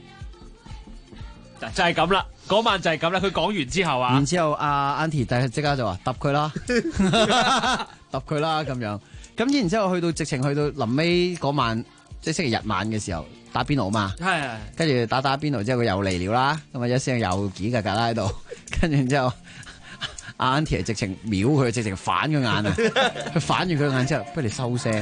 喎。
就係咁啦，嗰晚就係咁啦。佢講完之後啊，
然之後阿 Auntie 即刻就話揼佢啦，揼佢啦咁樣。咁然之後去到直情去到臨尾嗰晚，即係星期日晚嘅時候打邊爐嘛。係。跟住打邊爐之後佢又嚟了啦，咁啊一聲又幾格格啦喺度，跟住然之後。阿 Auntie 係直情秒佢，直情反佢眼啊！佢反完佢眼之後，不如你收聲。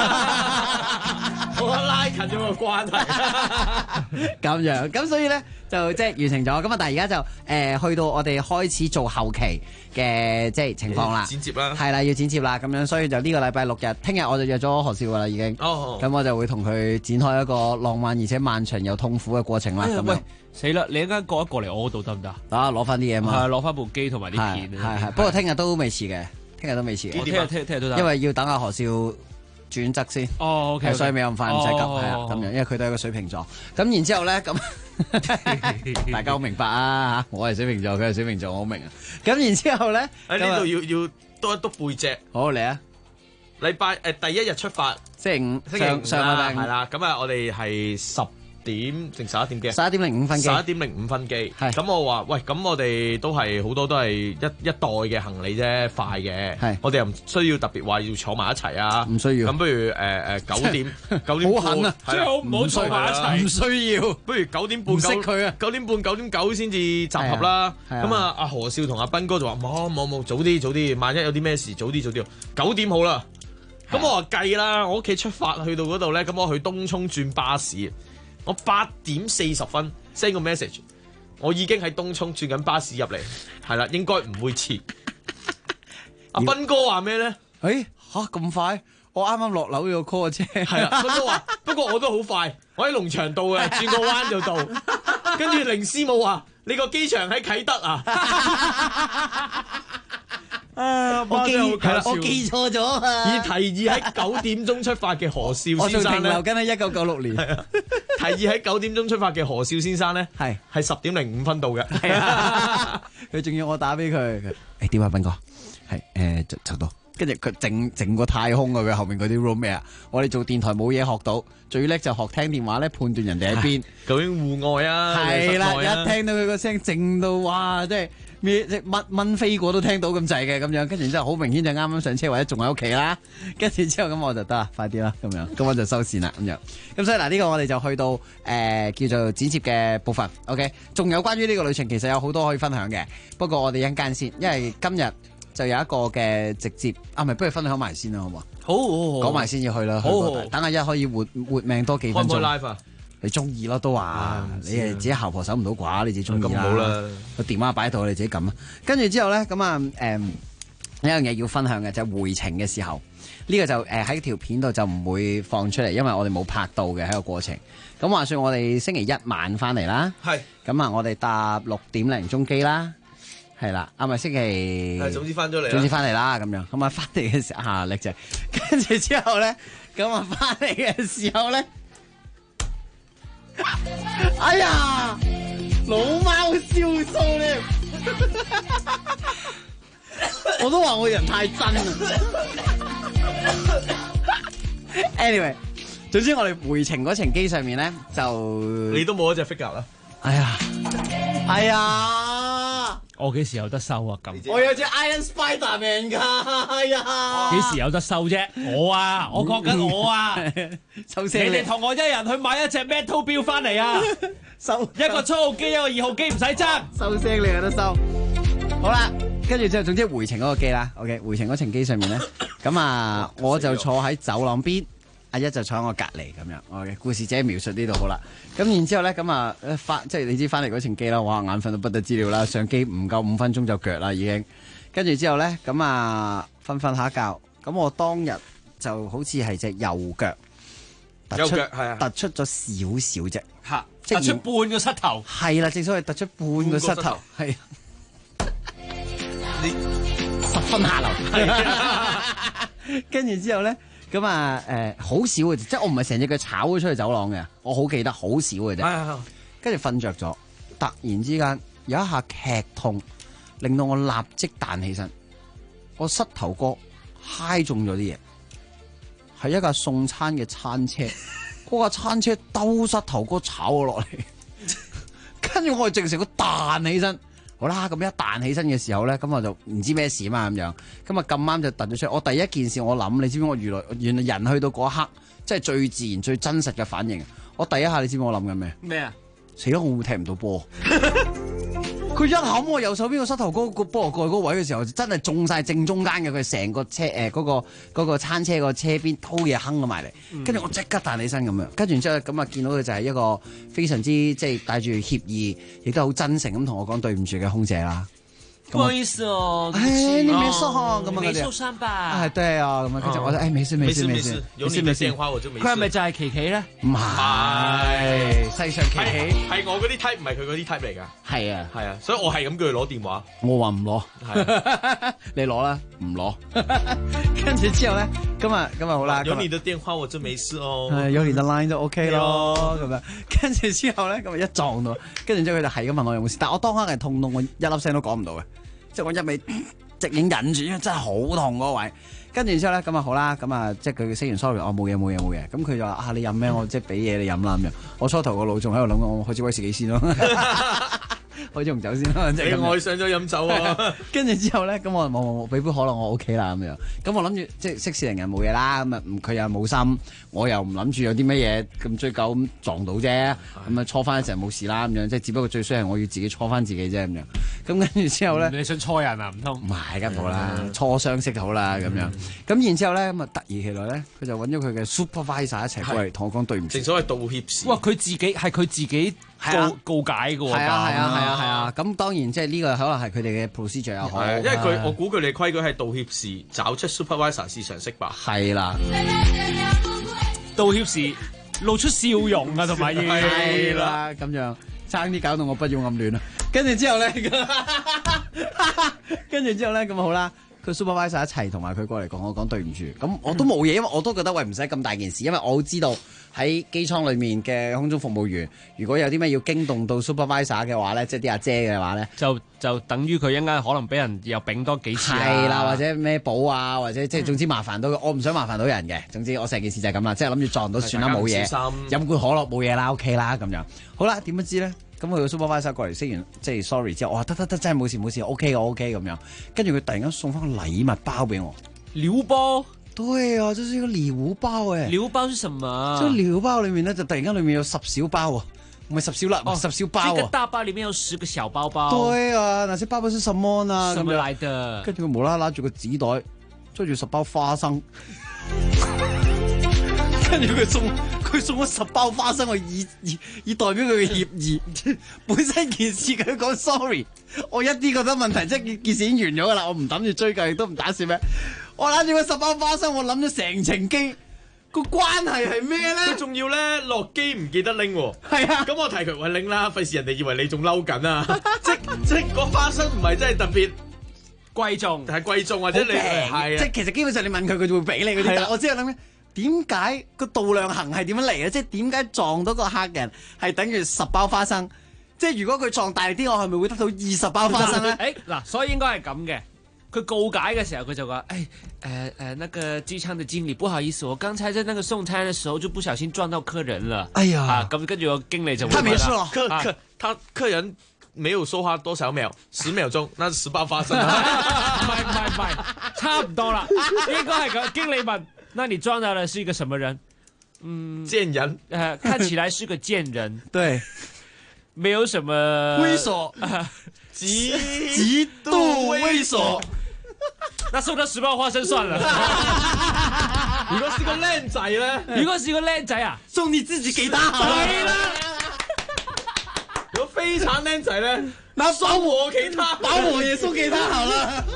我拉近咗個關係。
咁樣，咁所以咧就即係完成咗。咁啊，但係而家就去到我哋開始做後期嘅即係情況啦。
剪接啦。係
啦，要剪接啦。咁樣，所以就呢個禮拜6日，聽日我就約咗何少噶啦已經。咁我就會同佢展開一個浪漫而且漫長又痛苦嘅過程啦。咁樣。
死啦！你一間過嚟我嗰度得唔得？
攞翻啲嘢嘛。
係攞翻部機同埋啲片。
係。不過聽日都未遲嘅，聽日都未遲。
聽日都得。因
為要等阿何少轉側先。
OK。
所以未咁快，唔使急，係啊，咁樣，因為佢都係個水瓶座。咁然之後咧，咁大家好明白啊！我係水瓶座，佢係水瓶座，我好明啊。咁然之後咧，
喺呢度要督一督背脊。
好嚟啊！
禮拜第一日出發，
星期五上個禮拜
係啦。咁啊，我哋係10點定11點幾
？11:05分機。
11點05分機。係。咁我話喂，咁我哋都係好多都係一袋嘅行李啫，快嘅。係。我哋又唔需要特別話要坐埋一齊啊。
唔需要。
咁不如9點
好狠啊！
最好唔好坐埋一齊。
唔需要。
不如9點半。
唔識佢啊！
9點半、9點9先至集合啦。咁啊，阿何少同阿斌哥就話冇，早啲，萬一有啲咩事，早啲。9點好啦。咁我話計啦，我屋企出發去到嗰度咧，咁我去東涌轉巴士。我8點40分 send 個 message， 我已經喺東涌轉緊巴士入嚟，係啦，應該唔會遲。阿斌哥話咩咧？
咁快？我啱啱落樓要 call 個車。
係啊，斌哥話，不過我都好快，我喺龍翔道嘅，轉個彎就到。跟住凌師母話：你個機場喺啟德啊？
我記錯咗啊！
而提議喺9點鐘出發嘅何少先生咧，
我仲停留緊喺1996年。
係啊，提議喺9點鐘出發嘅何少先生咧，係10點05分到嘅。係啊，
佢仲要我打俾佢。點啊，斌哥？係就到。跟住佢整個太空啊！佢後面嗰啲 room 咩啊？我哋做電台冇嘢學到，最叻就學聽電話咧，判斷人哋喺邊。
究竟戶外啊？
係啦，一聽到佢個聲靜到哇，即係咩即蚊飛過都聽到咁滯嘅咁樣。跟住之後好明顯就啱啱上車或者仲喺屋企啦。跟住之後咁我就得啦，快啲啦咁樣，咁我就收線啦咁樣。咁所以嗱呢個我哋就去到叫做剪接嘅部分。OK， 仲有關於呢個旅程其實有好多可以分享嘅，不過我哋一陣間先，因為今日就有一個嘅直接咪不如分享埋先啦，好唔好？好，講埋先要去啦。好，等阿一可以活命多幾分鐘。開 live 啊？你中意咯，都話你係自己姣婆守唔到寡，你自己中意啦。咁好啦，個電話擺喺度，你自己撳啊。跟住之後咧，咁啊有一樣嘢要分享嘅就係回程嘅時候，呢個就喺條片度就唔會放出嚟，因為我哋冇拍到嘅喺個過程。咁話說我哋星期一晚翻嚟啦，係咁啊，我哋搭6點零鐘機啦。係啦，咪星期
總之翻咗嚟，
總之翻嚟啦咁樣，咁啊翻嚟嘅時候下力啫，跟住之後咧，咁啊翻嚟嘅時候咧，哎呀，老貓燒鬚咧，我都話我人太真啦。Anyway， 總之我哋回程嗰程機上面咧，就
你都冇一隻 figure 啦。
哎呀！
我幾時有得收啊？咁
我有隻 Iron Spider-Man 㗎，哎呀！
幾時有得收啫？我講緊我啊！
收聲！
你哋同我一人去買一隻 Metal 錶翻嚟啊！收一個7號機，一個2號機，唔使爭。收聲，你有得收。
好啦，跟住之後，總之回程嗰個機啦。OK， 回程嗰程機上面咧，咁啊，我就坐喺走廊邊。阿一就坐喺我隔離咁樣，我嘅故事者描述呢度好啦。咁然之後咧，咁啊即係你知翻嚟嗰程機啦，哇眼瞓到不得之了啦，上機唔夠5分鐘就腳啦已經。跟住之後咧，咁啊瞓下覺，咁我當日就好似係隻右腳，
右腳係啊，
突出咗少少啫，
嚇，突出半個膝頭，
係啦，正所謂突出半個膝頭，係你10分下流。跟住之後咧。咁啊，好少嘅，即係我唔係成隻腳炒咗出去走廊嘅，我好記得好少嘅啫。跟住瞓着咗，突然之間有一下劇痛，令到我立即彈起身，我膝頭哥揩中咗啲嘢，係一架送餐嘅餐車，嗰架餐車兜膝頭哥炒我落嚟，跟住我係淨成個彈起身。好啦，咁一彈起身嘅時候咧，咁我就唔知咩事嘛咁樣，咁啊咁啱就突咗出嚟。我第一件事我諗，你知唔知我原來人去到嗰一刻，即係最自然、最真實嘅反應。我第一下你知唔知我諗緊咩？
咩啊？
死啦！我會唔會踢唔到波？佢一冚我右手邊個膝頭哥個波蓋嗰位嘅時候，真係中晒正中間嘅。佢成個車嗰個餐車個車邊偷嘢坑咗埋嚟，跟住我即刻彈起身咁樣。跟住之後咁啊，見到佢就係一個非常之即係帶住歉意，亦都好真誠咁同我講對唔住嘅空姐啦。
不好意思哦，
你沒受咁
沒受傷吧？
對啊，咁啊，跟住我話沒事，
有你嘅電話我就沒事。
佢係咪就係琪琪咧？
唔係，世上琪琪
係我嗰啲 type，唔係佢嗰啲 type 嚟㗎。
係啊，
所以我係咁叫佢攞電話。
我話唔攞，你攞啦，唔攞。跟住之後咧，今日好啦。
有你的電話我就沒事哦。
有你的 line 就 OK 咯，咁樣。跟住之後咧，咁啊一撞到，跟住之後佢就係咁問我有冇事，但我當刻係痛到我一粒聲都講唔到嘅。即係我一味直影忍住，因為真係好痛嗰位。跟住之後咧，咁啊好啦，咁啊即係佢 say 完 sorry，我冇嘢。咁佢就話你飲咩？我即係俾嘢你飲啦咁樣。我初頭個腦仲喺度諗，我開支威士忌先咯，開支紅酒先啦。
你愛上咗飲酒啊！
跟住之後咧，咁我冇俾杯可樂我 OK 啦咁樣。咁我諗住即係息事寧人冇嘢啦。咁啊佢又冇心，我又唔諗住有啲乜嘢咁追究咁撞到啫。咁啊搓翻一陣冇事啦咁樣。即係只不過最衰係我要自己搓翻自己啫咁樣。咁跟住之後咧，
你想搓人啊？唔通？
唔係，梗好啦，初相識好啦咁樣。咁然之後咧，咁啊突然其來咧，佢就揾咗佢嘅 supervisor 一齊過嚟同我講對唔住。
正所謂道歉時。
哇！佢自己
告解嘅喎。
係啊。咁當然即係呢個可能係佢哋嘅 procedure 又好，
因為我估佢哋規矩係道歉時找出 supervisor 是常識吧。
係啦，
道歉時露出笑容啊，同埋
係啦，咁樣爭啲搞到我不要暗戀啦。跟住之後咧，咁好啦。佢 supervisor 一齊同埋佢過嚟講，我講對唔住，咁我都冇嘢，因為我都覺得喂唔使咁大件事，因為我知道喺機艙裏面嘅空中服務員，如果有啲咩要驚動到 supervisor 嘅話咧，即係啲阿姐嘅話咧，
就等於佢一間可能俾人又丙多幾次
係啦，或者咩保啊，或者即係總之麻煩到，我唔想麻煩到人嘅。總之我成件事就係咁啦，即係諗住撞到算啦，冇嘢，飲罐可樂冇嘢啦 ，OK 啦咁樣。好啦，點不知咧？咁佢個 supervisor 過嚟識完即係 sorry 之後，我話得真係冇事 ，OK 我 OK 咁樣。跟住佢突然間送翻個禮物包俾我，
禮物包？
對啊，這是一個禮物包誒。
禮物包是什麼？
這個禮物包裏面咧就突然間裏面有10小包喎，唔係10小粒，10小包啊。
這個大包裏面有10個小包包。
對啊，那些包包是什麼呢？
什麼來的？
跟住佢無啦啦攞住個紙袋，裝住10包花生。跟住佢送咗10包花生，我以代表佢嘅歉意。本身件事佢講 sorry， 我一啲覺得問題，即係件事已經完咗噶啦，我唔諗住追究，亦都唔打算咩。我攬住個10包花生，我諗咗成程機個關係係咩咧？
佢仲要咧落機唔記得拎喎。
係啊，
咁我提佢喂拎啦，費事人哋以為你仲嬲緊啊！即個花生唔係真係特別
貴重，
係貴重或者你係
即係其實基本上你問佢，佢就會俾你嗰啲。但我只係諗緊點解個度量衡係點樣嚟嘅？即係點解撞到個客人係等於10包花生？即係如果佢撞大力啲，我係咪會得到20包花生咧？
嗱，所以應該係咁嘅。佢告解嘅時候，佢就話：那個機艙的經理，不好意思，我剛才在那個送餐的時候就不小心撞到客人了。哎呀，咁跟住個經理就會
沒事咯，客人沒有說話多少秒，10秒鐘，那10包花生。
唔係，差唔多啦，應該係咁。經理問：那你撞到的是一個什麼人？
賤人，
看起來是個賤人。
對，
沒有什麼
猥瑣，極度猥瑣。
那送咗10包花生算了。
如果是個靚仔咧，
如果是個靚仔啊，
送你自己給他。
對啦。
如果非常靚仔咧，
那送我給他，把我也送給他好了。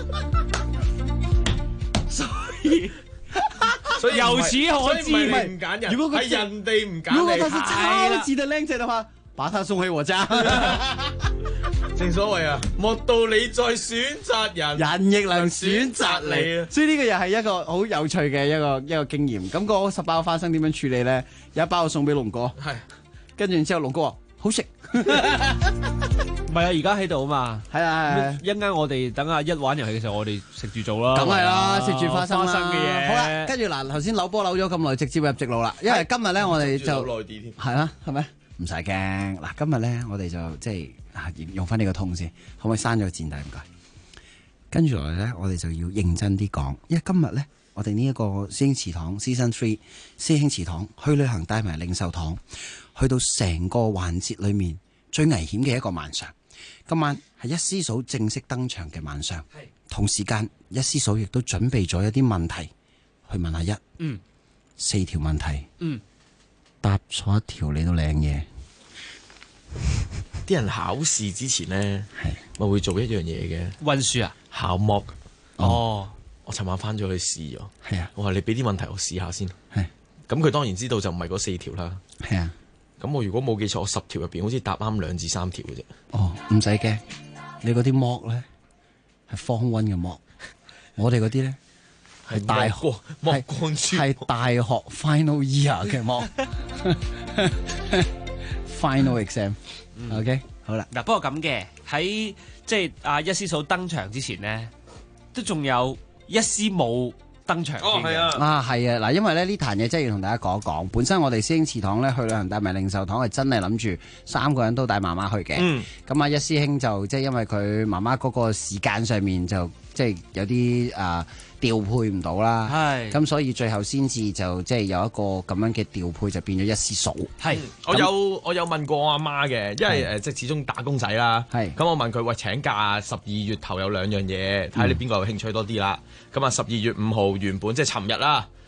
所以
由此可知，
唔揀人，如果係人哋唔揀你，
如果他是超級的靚仔的話，把他送回我家。
正所謂啊，莫道你在選擇人，
人亦能選擇你。所以呢個又係一個好有趣嘅一個經驗。咁嗰10包花生點樣處理咧？有一包我送俾龍哥，係跟住之後龍哥話好食。
唔係啊，而家喺度啊嘛。
係啊，
一陣間我哋等阿一玩遊戲嘅時候，我哋食住做啦。
梗係啦，食住花生
嘅嘢。
好啦，跟住嗱，頭先扭波扭咗咁耐，直接入直路啦。因為今日咧，我哋就
耐啲添。
係啦，係咪？唔使驚。嗱，今日咧，我哋就即係用翻呢個通先，可唔可以刪咗個墊底？唔該。跟住落嚟咧，我哋就要認真啲講，因為今日咧，我哋呢一個師兄祠堂 Season 3師兄祠堂去旅行帶埋領袖堂，去到成個環節裏面最危險嘅一個晚上。今晚係一師嫂正式登場嘅晚上，同時間一師嫂亦都準備咗一啲問題去問阿一，4條問題，答錯一條你都領嘢。
啲人考試之前咧，咪會做一樣嘢嘅，
溫書啊，
考 mock。
哦，
我尋晚翻咗去試咗。
係啊，
我話你俾啲問題我試下先。
係，
咁佢當然知道就唔係嗰4條啦。
係啊，
咁我如果冇記錯，我10條入邊好似答啱2至3條嘅啫。
哦，唔使驚，你嗰啲 mock 咧係方溫嘅 mock，我哋嗰啲咧係大學
莫光珠，
係大學 final year 嘅 mock。Final exam，OK，好啦。
嗱，不過咁嘅喺即係阿一師嫂登場之前咧，都仲有一師母登場。
哦，係啊，
係啊，嗱，因為咧呢壇嘢真係要同大家講一講。本身我哋師兄祠堂咧去旅行帶埋領袖堂係真係諗住3個人都帶媽媽去嘅。咁啊，一師兄就即係因為佢媽媽嗰個時間上面就即係有啲調配唔到啦，咁所以最後先至就即係有一個咁樣嘅調配，就變咗一師嫂。
我有問過我阿媽嘅，因為即係始終打工仔啦。咁我問佢喂，請假12月頭有2樣嘢，睇下你邊個有興趣多啲啦。咁啊12月5號原本即係尋日啦，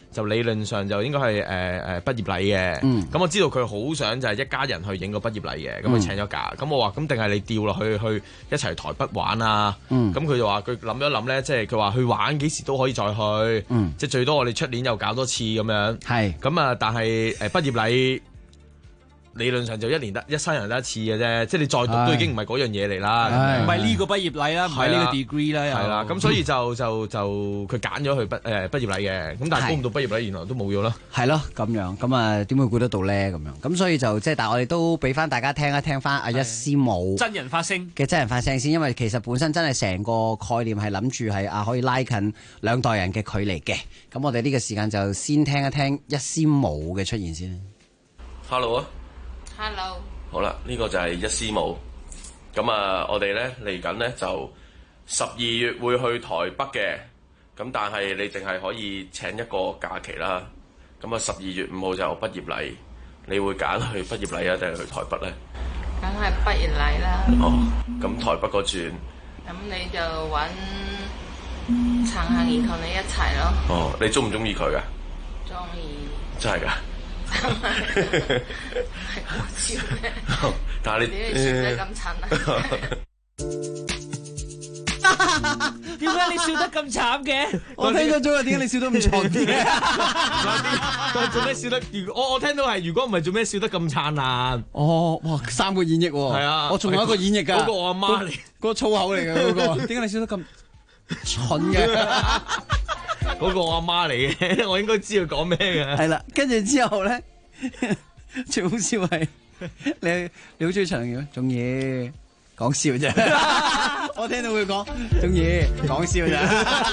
就理論上就應該係畢業禮嘅。咁我知道佢好想就係一家人去影個畢業禮嘅，咁佢請咗假。咁我話咁定係你調落去一齊台北玩啊？咁佢就話佢諗一諗咧，即係佢話去玩幾時都可以再去，即係最多我哋出年又搞多次咁樣。係咁啊，但係畢業禮。理論上就一生人得一次嘅啫，即係你再讀都已經唔係嗰樣嘢嚟啦，
唔係呢個畢業禮啦，唔係呢個 degree 啦，
係啦，咁所以就佢揀咗去畢業禮嘅，咁但係估唔到畢業禮原來都冇咗啦。
係咯，咁樣咁啊，點會估得到咧？咁樣咁所以就即係，但係我哋都俾翻大家聽一聽翻阿一師母
真人發聲
嘅真人發聲先，因為其實本身真係成個概念係諗住係可以拉近兩代人嘅距離嘅。咁我哋呢個時間就先聽一聽一師母嘅出現先。
Hello 啊！
Hello，
好啦，呢個就係一師母。咁啊，我哋咧嚟緊咧就12月會去台北嘅。咁但係你淨係可以請一個假期啦。咁啊，12月5號就畢業禮，你會揀去畢業禮啊，定係去台北咧？
梗係畢業禮啦。
哦，咁台北嗰轉。
咁你就揾陳幸儀同你一齊咯。
哦，你中唔中意佢噶？
中意。
真係㗎？
係講笑咩？
但係
你笑得咁慘啊！
點解你笑得咁慘嘅？
我聽咗點解你笑得咁慘嘅？
做咩笑得？我聽到係如果唔係做咩笑得咁燦爛？
哦，哇，3個演繹喎。係
啊，
我仲有一個演繹㗎。
嗰個我阿媽嚟，
嗰個粗口嚟嘅嗰個。點解你笑得咁蠢嘅？
嗰個我阿媽嚟嘅，我應該知佢講咩嘅。
係啦，跟住之後咧，最好笑係你好中意長嘅，仲嘢講笑啫。我聽到佢講仲嘢講笑啫，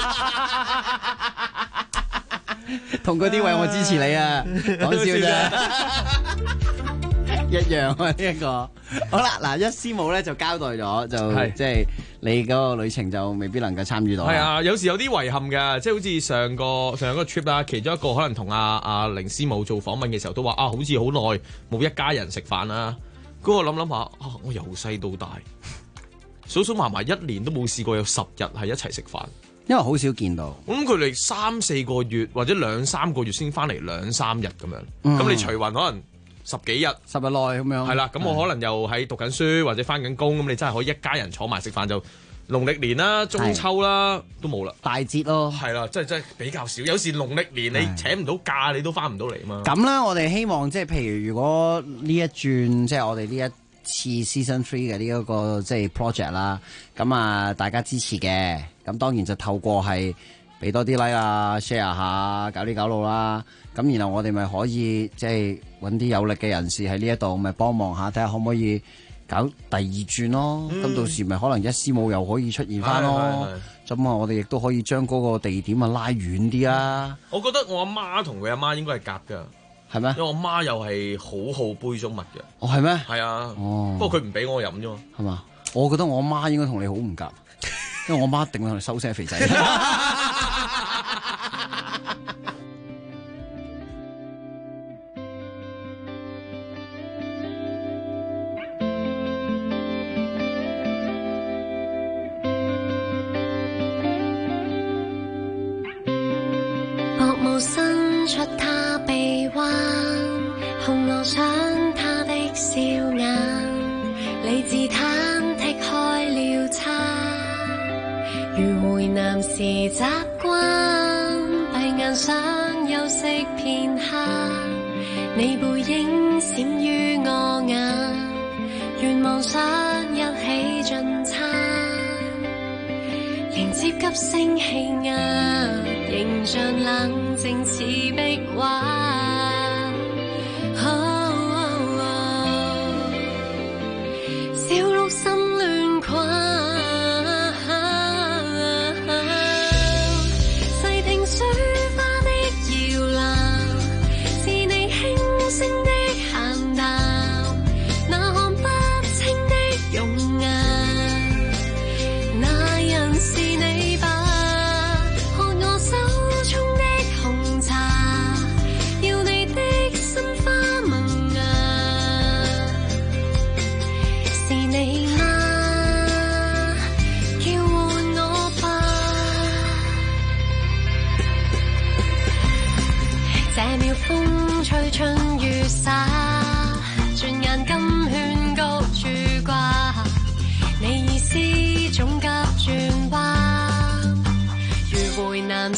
同嗰啲為我支持你啊，講笑啫。一樣啊，呢一個好啦，嗱，一師母咧就交代咗，就即係你嗰個旅程就未必能夠參與到。
係啊，有時有啲遺憾㗎，即係好似上個 trip 啦，其中一個可能同阿凌師母做訪問嘅時候都話好似好耐冇一家人食飯啦。嗰個諗下我由細到大數數埋埋1年都冇試過有10日係一齊食飯，
因為好少見到。
咁佢哋3-4個月或者2-3個月先翻嚟2-3日咁樣，咁你除勻可能10幾日
10日內咁樣，
係啦，咁我可能又喺讀緊書或者翻緊工，咁你真係可以一家人坐埋食飯，就農曆年啦、中秋啦都冇啦，
大節咯，
係啦，真係比較少。有時農曆年你請唔到假，你都翻唔到嚟嘛。
咁啦，我哋希望即係譬如如果呢一轉即係我哋呢一次 Season 3嘅呢一個即係 project 啦，咁啊大家支持嘅，咁當然就透過係俾多啲 like 啊 share 下搞啲搞路啦，咁然後我哋咪可以即係揾啲有力嘅人士喺呢一度咪幫忙下，睇下可唔可以搞第2轉咯。咁到時咪可能一師母又可以出現翻咯。咁啊，我哋亦都可以將嗰個地點啊拉遠啲啊。
我覺得我阿媽同佢阿媽應該係夾㗎。
係咩？
因為我媽又係好好杯中物嘅。
哦，係咩？
係啊。
哦。
不過佢唔俾我飲啫嘛。
係嘛？我覺得我媽應該同你好唔夾，因為我媽一定會同你收聲肥仔。
薄霧伸出他臂彎，紅羅上他的笑顏，理智忐忑開了餐，如回南時習慣，閉眼想休息片刻，你背影閃於我眼，願望想一起進餐，迎接急升氣壓，形象冷靜似壁畫。小鹿心亂困，細聽水花的搖籃，是你輕聲的閒談，那看不清的容顏，那人是你吧？看我手中的紅茶，要你的心花萌芽，是你嗎？叫喚我吧。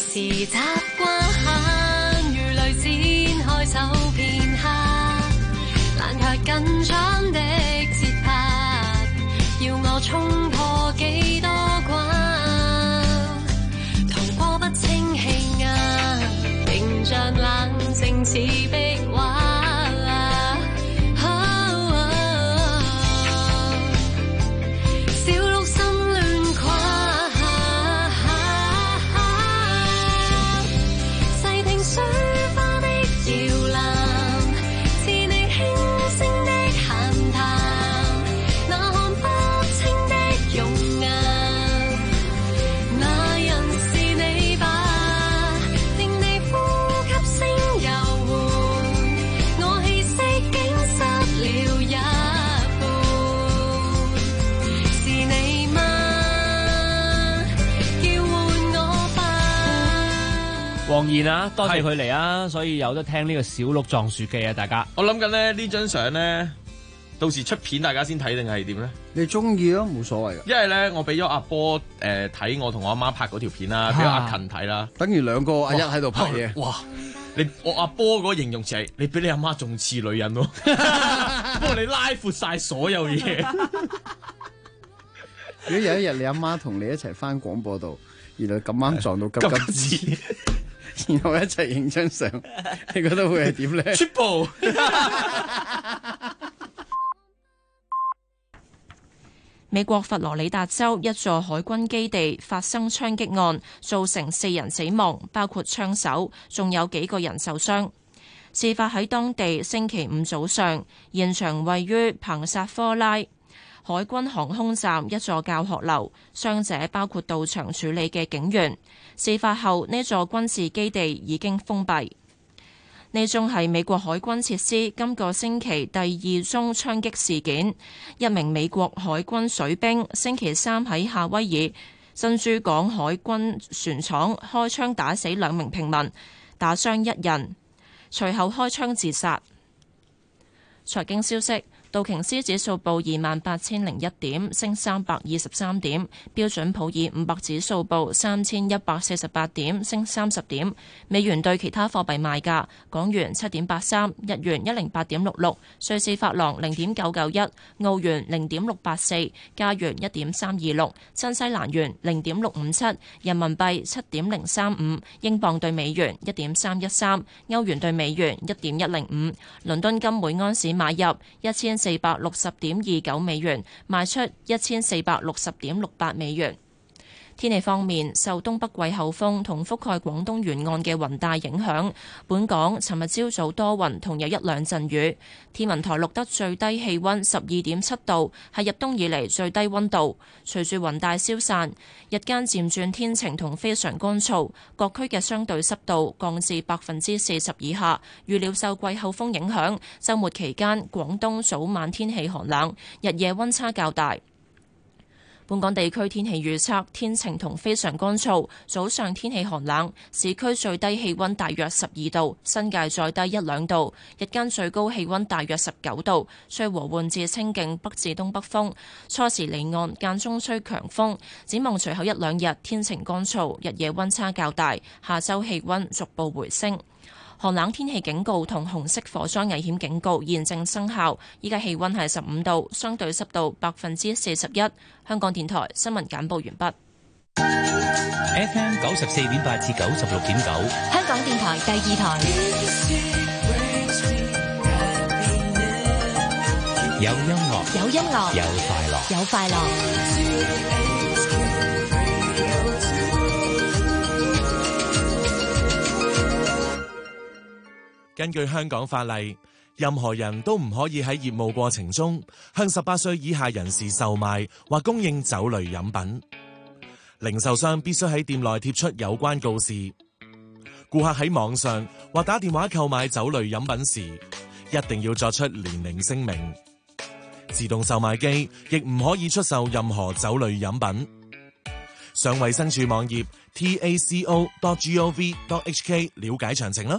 時習慣，如淚展開手片刻，難卻緊張的節拍，要我衝破幾多關，逃過不清氣壓，形象冷靜似壁畫。
黃妍啊，多謝佢嚟啊，所以有得聽呢個小鹿撞樹記啊，大家。
我諗緊咧呢張相咧，到時出片大家先睇定係點咧？
你中意咯，冇所謂噶。
因為咧，我俾咗阿波睇我同我阿媽拍嗰條片啦，俾阿勤睇啦，
等於兩個阿一喺度拍嘢。
哇！我阿波嗰個形容詞係你比你阿媽仲似女人咯，不過你拉闊晒所有嘢。
如果有一日你阿媽同你一齊翻廣播度，原來咁啱撞到急急子。然後一齊影張相，你覺得會係點咧？
出步。
美國佛羅里達州一座海軍基地發生槍擊案，造成4人死亡，包括槍手，仲有幾個人受傷。事發喺當地星期5早上，現場位於彭薩科拉海軍航空站一座教學樓，傷者包括到場處理嘅警員。事發後，呢座軍事基地已經封閉。呢宗係美國海軍設施今個星期第2宗槍擊事件。一名美國海軍水兵星期3喺夏威夷珍珠港海軍船廠開槍打死2名平民，打傷1人，隨後開槍自殺。財經消息。道瓊斯指數報28,001點，升323點；標準普爾500指數報3,148點，升30點。美元對其他貨幣賣價：港元7.83，日元108.66，瑞士法郎0.991，澳元0.684，加元1.326，新西蘭元0.657，人民幣7.035，英鎊對美元1.313，歐元對美元1.105。倫敦金每安士買入1460.29美元，賣出1460.68美元。天氣方面，受東北季候風同覆蓋廣東沿岸嘅雲帶影響，本港尋日朝早多雲同有1兩陣雨。天文台錄得最低氣溫12.7度，係入冬以嚟最低溫度。隨住雲帶消散，日間漸轉天晴同非常乾燥，各區嘅相對濕度降至40%以下。預料受季候風影響，週末期間廣東早晚天氣寒冷，日夜溫差較大。本港地區天氣預測，天晴同非常乾燥，早上天氣寒冷，市區最低氣溫大約12度，新界再低1兩度，日間最高氣溫大約19度，吹和緩至清勁北至東北風，初時離岸，間中吹強風。展望隨後1兩日天晴乾燥，日夜溫差較大，下周氣溫逐步回升。寒冷天氣警告同紅色火災危險警告現正生效。依家氣溫係15度，相對濕度41%。香港電台新聞簡報完畢。
FM 94.8至96.9，
香港電台第2台。
有音樂，
有音樂，
有快樂，
有快樂。
根據香港法例，任何人都唔可以喺業務過程中向18歲以下人士售賣或供應酒類飲品。零售商必須喺店內貼出有關告示。顧客喺網上或打電話購買酒類飲品時，一定要作出年齡聲明。自動售賣機亦唔可以出售任何酒類飲品。上衛生署網頁 taco.gov.hk 了解詳情啦。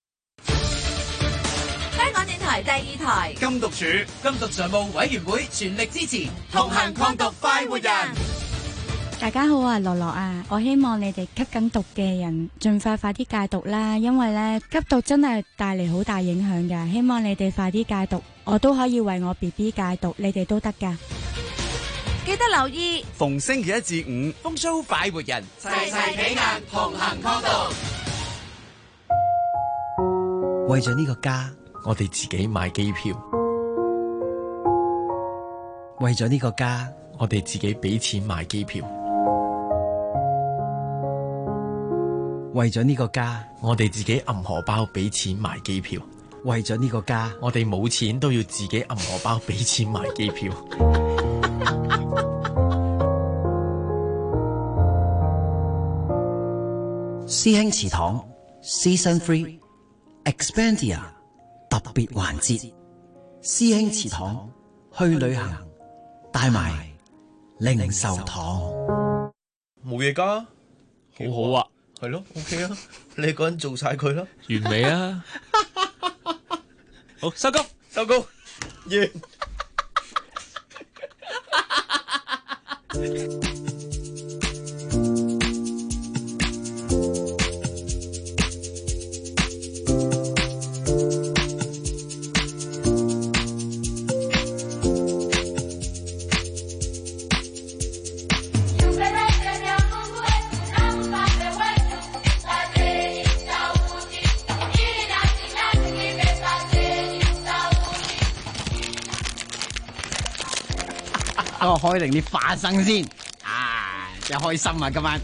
第2台
禁毒處禁毒常務委員會全力支持，同行抗毒快活人。 大家好，我係樂樂啊！我希望你哋吸緊毒嘅人盡快啲戒毒啦，因為咧吸毒真係帶嚟好大影響㗎。希望你哋快啲戒毒，我都可以為我 BB 戒毒，你哋都得㗎。
記得留意
逢星期一至五，風騷快活人，
齊齊企硬同行抗毒。
為咗呢個家，
我哋自己買機票；
為咗呢個家，
我哋自己俾錢買機票；
為咗呢個家，
我哋自己揞荷包俾錢買機票；
為咗呢個家，
我哋冇錢都要自己揞荷包俾錢買機票。
師兄祠堂 Season 3 Expandia 特別環節，師兄祠堂去旅行帶埋零售堂，
冇嘢㗎，
好好啊，
係咯 ，OK 啊，你一個人做晒佢啦，
完美啊！好，收工，
收工，完。
我開定啲花生先，真係開心啊！今晚，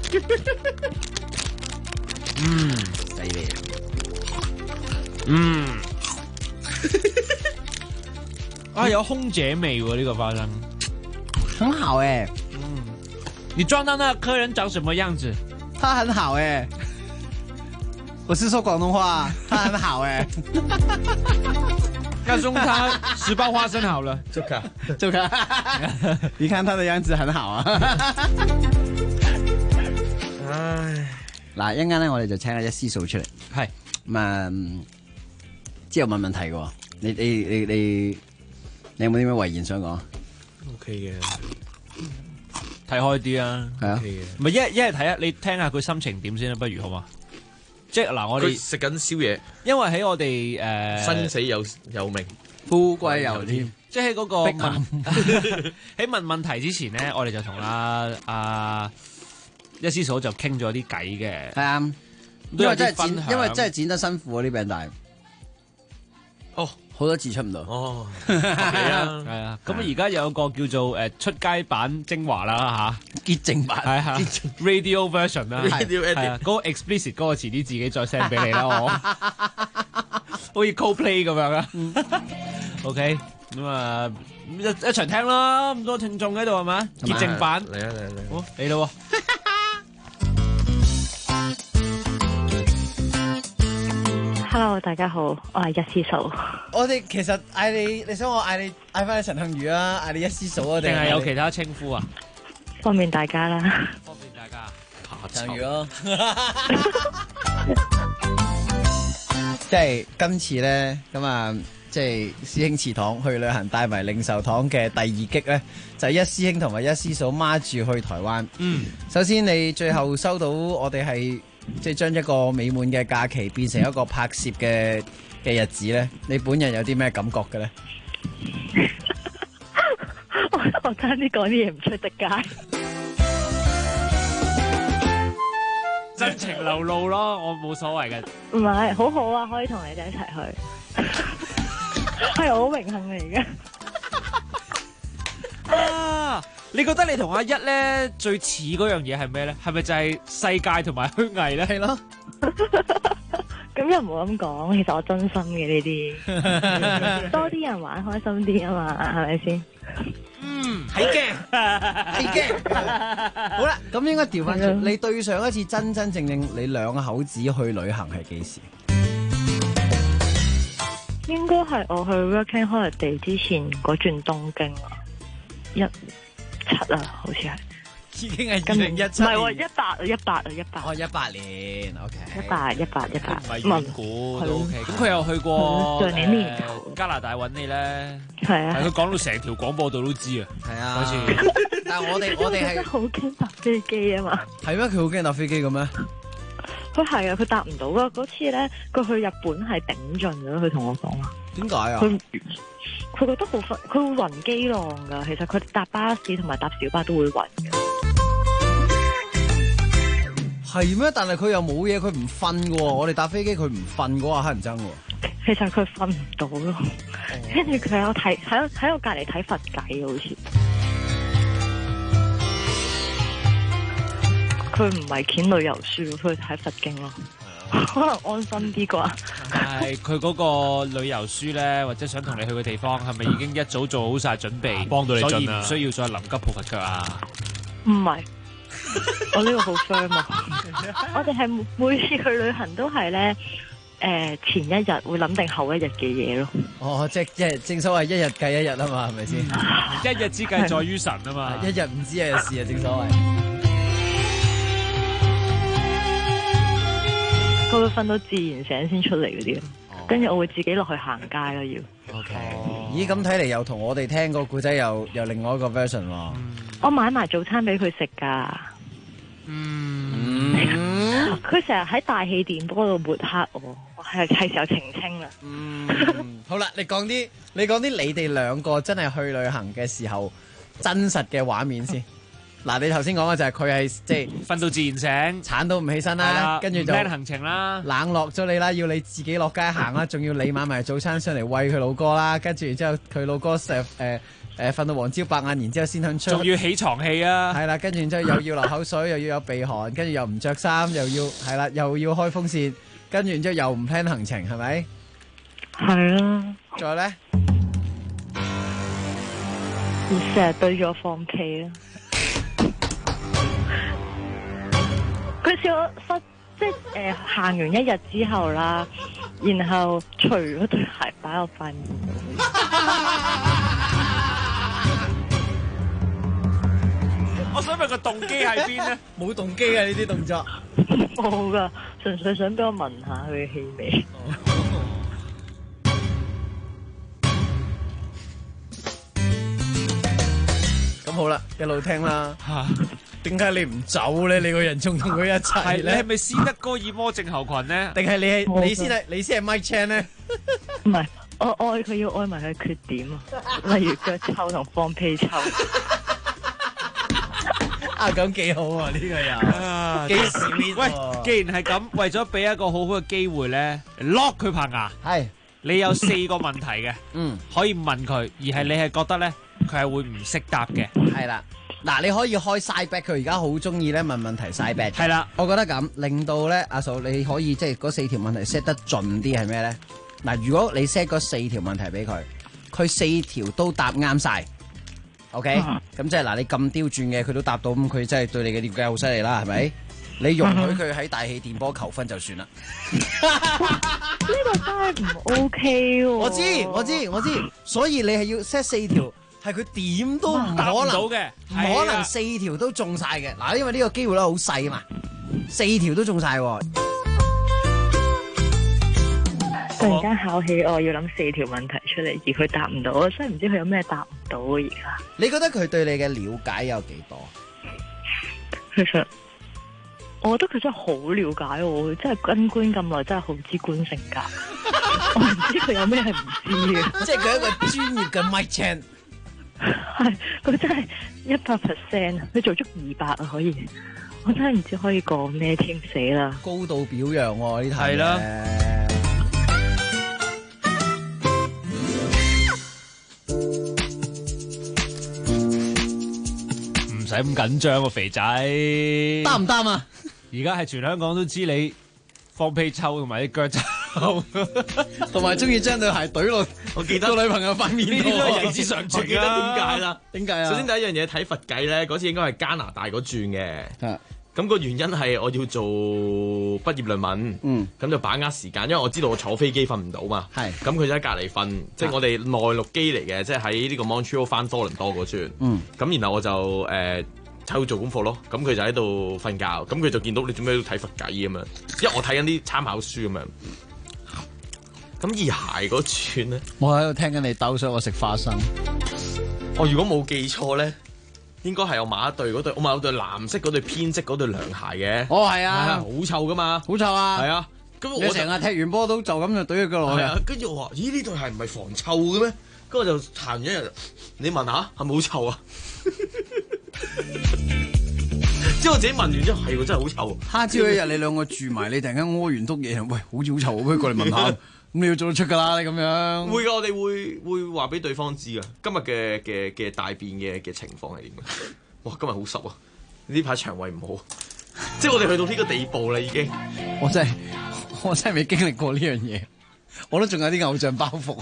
犀利啊！
有空姐味喎，呢個花生，
很好誒。
你撞到那個客人長什麼樣子？
他很好誒，我是說廣東話，他很好誒。
要送他10包花生好了，
就卡，
你看他的樣子很好啊。
唉，
嗱，一陣間咧，我哋就請阿一師數出嚟，
係
咁啊，之後問問題嘅，你有冇啲咩遺言想講
？OK 嘅，
睇開啲啊，
係啊，
唔係一係睇下你聽下佢心情點先啦，不如好嘛？即係嗱，我哋
食緊宵夜，
因為喺我哋
生死有命，
富貴由天，
即係喺嗰個喺問問題之前咧，我哋就同阿一師嫂就傾咗啲偈嘅，
係啊，因為真係剪得辛苦啊啲餅帶，好多字出唔到，
係啊，
係啊，咁而家有個叫做出街版精華啦嚇，
潔淨版
係啊 radio version 啦，係啊，嗰個 explicit 嗰個遲啲自己再 send 俾你啦，我好似 Coldplay 咁樣啊，OK，咁啊一齊聽啦，咁多聽眾喺度係咪？潔淨版
嚟啊，
好嚟咯。
Hello， 大家好，我係一師嫂。
我哋其實嗌你想我嗌翻你陳幸宇啊，嗌你一師嫂啊，
定係有其他稱呼啊？
方便大家啦。
方便大家。
幸宇咯。即係今次咧，咁啊，即係師兄祠堂去旅行帶埋零售堂嘅第二擊咧，就係一師兄同埋一師嫂孖住去台灣。首先你最後收到我哋係。即係將一個美滿嘅假期變成一個拍攝嘅日子咧，你本人有啲咩感覺嘅咧？
我差啲講啲嘢唔出得街，
真情流露咯，我冇所謂嘅。
唔係，好好啊，可以同你哋一齊去，係我好榮幸嚟嘅。
啊！你覺得你同阿一咧最似嗰樣嘢係咩咧？係咪就係世界同埋虛偽咧？係咯。
咁又唔好咁講，其實我真心嘅呢啲，多啲人玩開心啲啊嘛，係咪先？
係嘅，係嘅。好啦，咁應該調翻轉，你對上一次真真正正你兩口子去旅行係幾時？
應該係我去 Working Holiday 之前嗰轉東京啊，17啊，好似係。
已經係2017年，
唔係喎，18
哦，18年 ，OK，
18，
唔係遠古都 OK。咁佢又去過
上年年頭
加拿大揾你咧，
係啊，
佢講到成條廣播道都知啊，
係啊，
但
但係我哋係
好驚搭飛機啊嘛。
係咩？佢好驚搭飛機嘅咩？
佢係啊，佢搭唔到噶。嗰次咧，佢去日本係頂盡咗。佢同我講話，
點解啊？
佢覺得好瞓，佢會暈機浪噶。其實佢搭巴士同埋搭小巴都會暈嘅。
係咩？但係佢又冇嘢，佢唔瞓嘅喎。我哋搭飛機佢唔瞓嘅話，乞人憎喎。
其實佢瞓唔到咯，跟住佢有睇喺我隔離睇佛偈好似。佢唔係揀旅遊書，佢睇佛經咯，可能安心啲啩。
係佢嗰個旅遊書咧，或者想同你去嘅地方，係咪已經一早做好晒準備，
幫到你進啊？
所以唔需要再臨急抱佛腳啊？
唔係，我呢個好 firm 啊！我哋係每次去旅行都係咧，前一日會諗定後一日嘅嘢咯。
哦，即係正所謂一日計一日啊嘛，係咪先？
一日之計在於神啊嘛，
一日唔知一日事啊，正所謂。
佢會瞓到自然醒先出嚟嗰啲咯，跟住我會自己落去行街咯要。
OK，咦咁睇嚟又同我哋聽個故仔又另外一個 version 喎。
我買埋早餐俾佢食㗎。佢成日喺大氣電波度抹黑我，係時候澄清啦。
好啦，你講啲你哋兩個真係去旅行嘅時候真實嘅畫面先。嗱，你頭先講嘅就係佢係即係
瞓到自然醒，
鏟到唔起身啦，跟住就
plan 行程啦，
冷落咗你啦，要你自己落街行啦，仲要你買埋早餐上嚟餵佢老哥啦，跟住然之後佢老哥成瞓到黃朝白晏，然之後先肯出，
仲要起床氣啊，
係啦，跟住然之後又要流口水，又要有鼻鼾，跟住又唔着衫，又要係啦，又要開風扇，跟住然之後又唔 plan 行程，係咪？
係啊。
仲有咧？
佢成日對住我放屁啊！佢笑我即係行完一日之後啦，然後除咗對鞋擺我塊面。
我想問個動機喺邊咧？
冇動機啊！呢啲動作
冇噶，純粹想俾我聞下佢嘅氣味。
咁好啦，一路聽啦。點解你唔走咧？你個人仲同佢一齊咧？
你係咪斯德哥爾摩症候群咧？
定係你先係 Mike Chan 咧？
唔係，我愛佢要愛埋佢缺點啊，例如腳臭同放屁臭。
啊，咁幾好啊！呢個人幾 sweet。
喂，既然係咁，為咗俾一個好好嘅機會咧，lock 佢棚牙。
係，
你有4個問題嘅，可以問佢，而係你係覺得咧，佢係會唔識答嘅。
係啦。嗱，你可以開 side back，佢而家好中意咧問問題 side back。
係啦，
我覺得咁令到咧，阿嫂你可以即係嗰4條問題 set 得盡啲係咩咧？嗱，如果你 set 嗰4條問題俾佢，佢4條都答啱晒 ，OK？咁即係嗱，你咁刁鑽嘅佢都答到，咁佢真係對你嘅了解好犀利啦，係咪？你容許佢喺大氣電波求婚就算啦。
呢個真係唔 OK 喎。
我知，所以你係要 set 4條。係佢點都唔可能
嘅，
唔可能4條都中晒嘅。嗱，因為呢個機會咧好細啊嘛，4條都中晒。
突然間考起我要諗4條問題出嚟，而佢答唔到，我真係唔知佢有咩答唔到啊！而家
你覺得佢對你嘅了解有幾多？
其實我覺得佢真係好了解我，真係跟官咁耐，真係好知官性格。我唔知佢有咩係唔知嘅，
即係佢一個專業嘅 Mike Chan。
係，佢真係100%啊！佢做足200啊，可以。我真係唔知可以講咩添，死啦！
高度表揚喎，呢題
係啦。唔使咁緊張喎，肥仔。
擔唔擔啊？
而家係全香港都知你放屁臭同埋啲腳臭，
同埋中意將對鞋懟落
我記得
個女朋友塊面度，
呢啲都係人之常情。我記得點解啦？
點解啊？
首先第一樣嘢睇佛偈咧，嗰次應該係加拿大嗰轉嘅。咁個原因係我要做畢業論文，咁就把握時間，因為我知道我坐飛機瞓唔到嘛。咁佢就喺隔離瞓，即係我哋內陸機嚟嘅，即係喺呢個 Montreal 翻多倫多嗰轉。咁然後我就喺度做功課咯。咁佢就喺度瞓覺，咁佢就見到你做咩要睇佛偈咁樣，因為我睇緊啲參考書咁樣。咁而鞋嗰轉咧，
我喺度聽緊你兜，所以我食花生。
我如果冇記錯咧， 應該係我買一對嗰對，我買一對藍色嗰對編織嗰對涼鞋嘅。
哦，係啊，
好臭噶嘛，
好臭啊，
係啊。咁我
成日踢完波都就咁就懟佢腳落去。
係啊，跟住我話：咦，呢對鞋唔係防臭嘅咩？跟住我就行咗一日，你聞下係咪好臭啊？即係我自己聞完之後係喎，真係好臭。
蝦朝一日你兩個住埋，你突然間屙完篤嘢，喂，好似好臭，不如過嚟聞下。咁你要做得出㗎啦，你咁樣。
會㗎，我哋會話俾對方知㗎。今日嘅大便嘅情況係點嘅？哇，今日好濕啊！呢排腸胃唔好，即係我哋去到呢個地步啦已經。
我真係未經歷過呢樣嘢，我都仲有啲偶像包袱。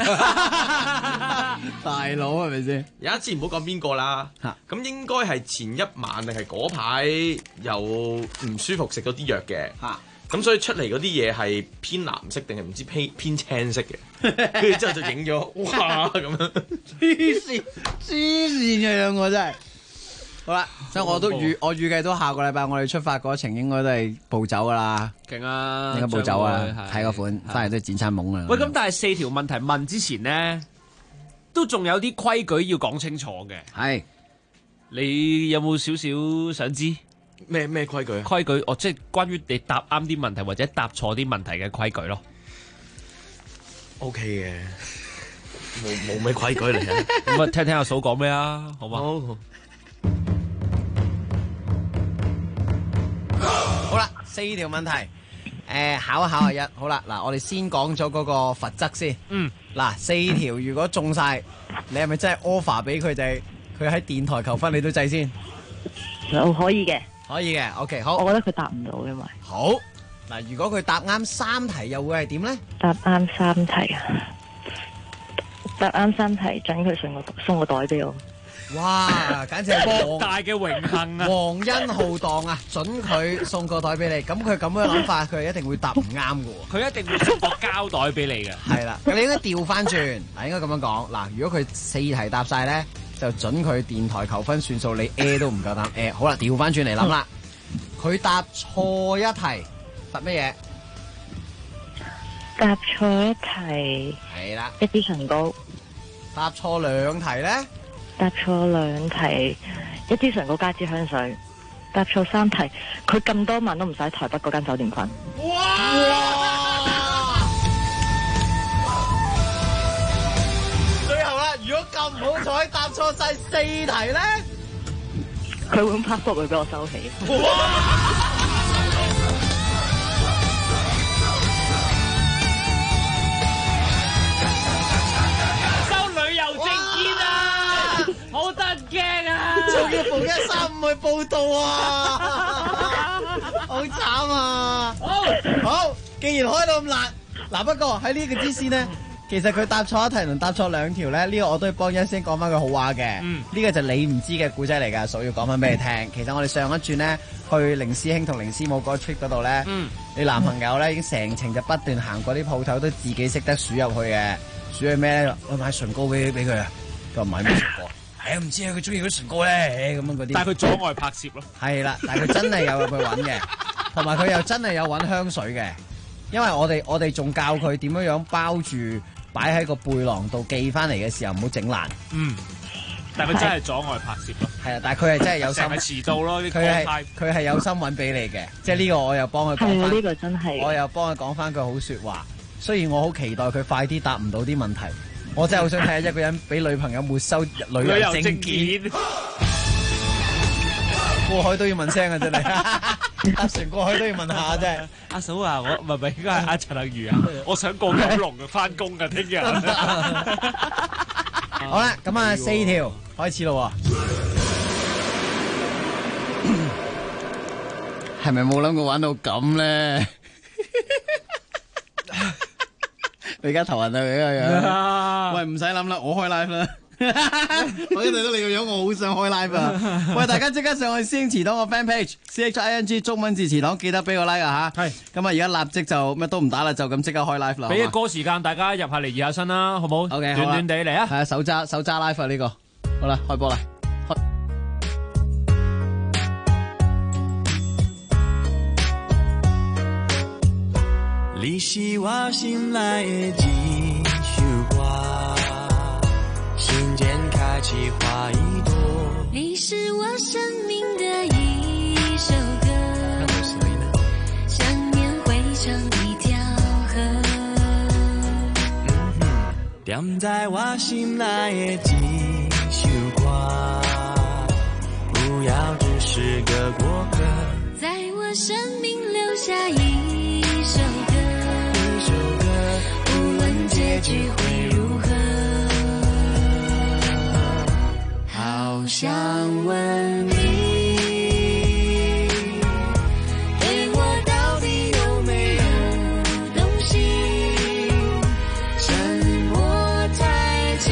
大佬係咪先？
有一次唔好講邊個啦，咁應該係前一晚定係嗰排有唔舒服食咗啲藥嘅，咁所以出嚟嗰啲嘢係偏藍色定係唔知偏青色嘅，跟住之後就影咗，哇咁樣
黐線嘅兩個真係。好啦，所以我預計都下個禮拜我哋出發嗰程應該都係步走噶啦，
勁啊！
應該步走啊，睇個款，翻嚟都剪餐懵啊。
喂，咁但係4條問題問之前呢，都仲有啲規矩要講清楚嘅。
係，
你有冇少少想知
咩規矩啊？
規矩即係關於你答啱啲問題或者答錯啲問題嘅規矩咯。
OK 嘅，冇咩規矩嚟嘅。
咁啊，聽阿嫂講咩啊？好嘛？
好啦，4條問題，考一考阿一。好啦，嗱，我哋先講咗嗰個罰則先。嗱，4條如果中晒，你係咪真係 offer 俾佢哋？佢喺電台求婚，你都制先？
可以嘅，
可以嘅。OK， 好。
我覺得佢答唔到，因為
好嗱，如果佢答啱3題，又會係點咧？
答啱3題啊！答啱3題，準佢送個袋俾我。
哇！簡直係
莫大嘅榮幸啊！
皇恩浩蕩啊！準佢送個袋俾你，咁佢咁樣諗法，佢係一定會答唔啱嘅喎。
佢一定會送個膠袋俾你嘅。
係啦，你應該調翻轉，嗱應該咁樣講。嗱，如果佢4題答晒咧，就準佢電台求婚算數，你都唔夠膽。好啦，調翻轉嚟諗啦。佢答錯一題，罰乜嘢？
答錯一題
係啦，
一支唇膏。
答錯2題咧？
答錯2題，一支唇膏加支香水。答錯3題，佢咁多晚都唔使喺台北嗰間酒店瞓。
哇！最後啦，如果咁唔好彩答錯晒4題咧，
佢會 passport 會俾我收起。
好得驚啊！
仲要逢135去報到啊！好慘啊！好，既然開到咁辣，嗱不過喺呢個之先呢，其實佢答錯一題同答錯2條咧，呢個我都要幫一先講翻句好話嘅。呢個就你唔知嘅故仔嚟㗎，所以要講翻俾你聽。其實我哋上一轉呢，去凌師兄同凌師母嗰個 trip 嗰度咧，你男朋友咧已經成程就不斷行過啲鋪頭，都自己識得數入去嘅。數去咩咧？我買唇膏俾佢啊！佢話買咩唇膏？唔知啊，佢中意嗰唇膏咧，咁樣嗰啲。
但係佢阻礙拍攝咯。
係啦，但係佢真係有入去揾嘅，同埋佢又真係有揾香水嘅。因為我哋仲教佢點樣包住，擺喺個背囊度寄翻嚟嘅時候唔好整爛。
但係佢真係阻礙拍攝咯。
係啊，但係佢係真係有心。
成日遲到咯，
佢係有心揾俾你嘅，即係呢個我又幫佢講翻。
呢個真係。我
又幫佢講翻句好説話。雖然我好期待佢快啲答唔到啲問題。我真係好想睇下一個人俾女朋友沒收旅遊證件，過海都要問聲啊！真係搭船過海都要問下真係。
阿嫂啊，我唔係應該係阿陳幸瑜啊，我想過九龍翻工啊，聽日。
好啦，咁啊4條開始咯。係咪冇諗過玩到咁咧？你而家頭暈啊！你個樣，喂唔使諗啦，我開 live 啦。我一睇到你個樣，我好想開 live 啊！喂，大家即刻上去師兄祠堂個 fan page CHING 中文字祠堂，記得俾個 like 啊吓。係，咁啊而家立即就乜都唔打啦，就咁即刻開 live 啦。
俾個歌時間，大家入下嚟熱下身啦，好唔好
？OK，
短短地嚟啊！
係啊，手揸 live 啊呢個。好啦，開波啦！
你是我心內的一首歌，心間開起花一朵。
你是我生命的一首歌，想念汇成一条河。
踮在我心内的一首歌，不要只是个过客，
在我生命留下一首歌，无论结局会如何。好想问你，对我到底有没有动心？沉默太久，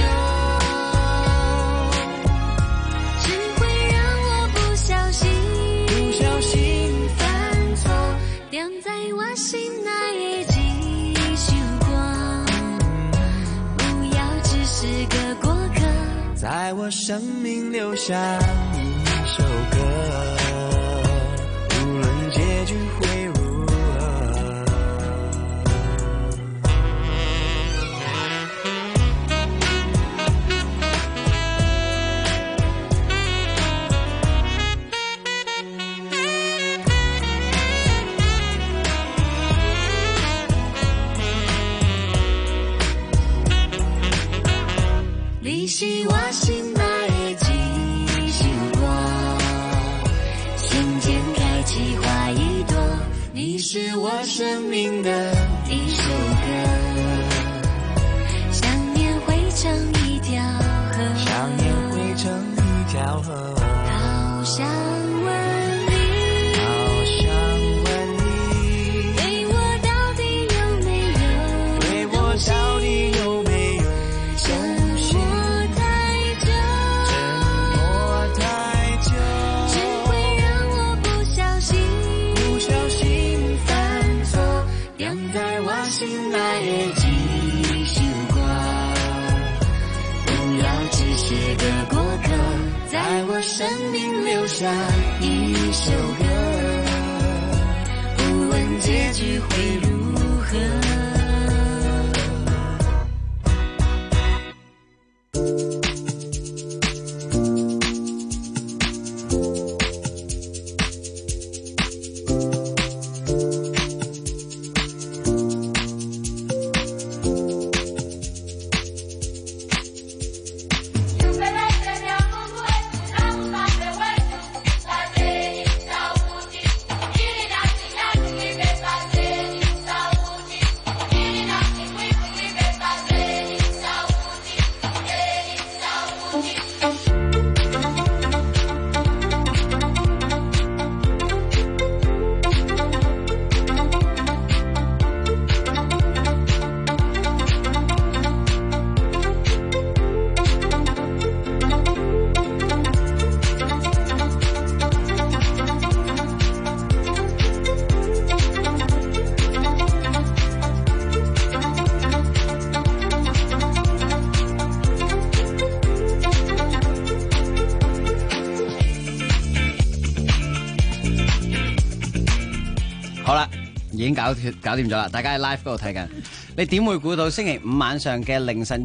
只会让我不小心犯错，踮在我心内的一首歌，不要只是个过客，
在我生命留下一首歌，无论结局会如何。
你是我心内的一首歌，心间开启花一朵。你是我生命的一首歌，想念汇成一条河，
想念汇成一条河。
好想问你，对我到底有没有，
对我到底有没有
沉默太久，只会让我不小心犯错，踮在我心内的一首歌，不要只是个过客，在我生命留下一首歌，无论结局会如何。
好啦，已經搞掂咗啦，大家喺 live 嗰度睇緊，你點會估到星期五晚上嘅凌晨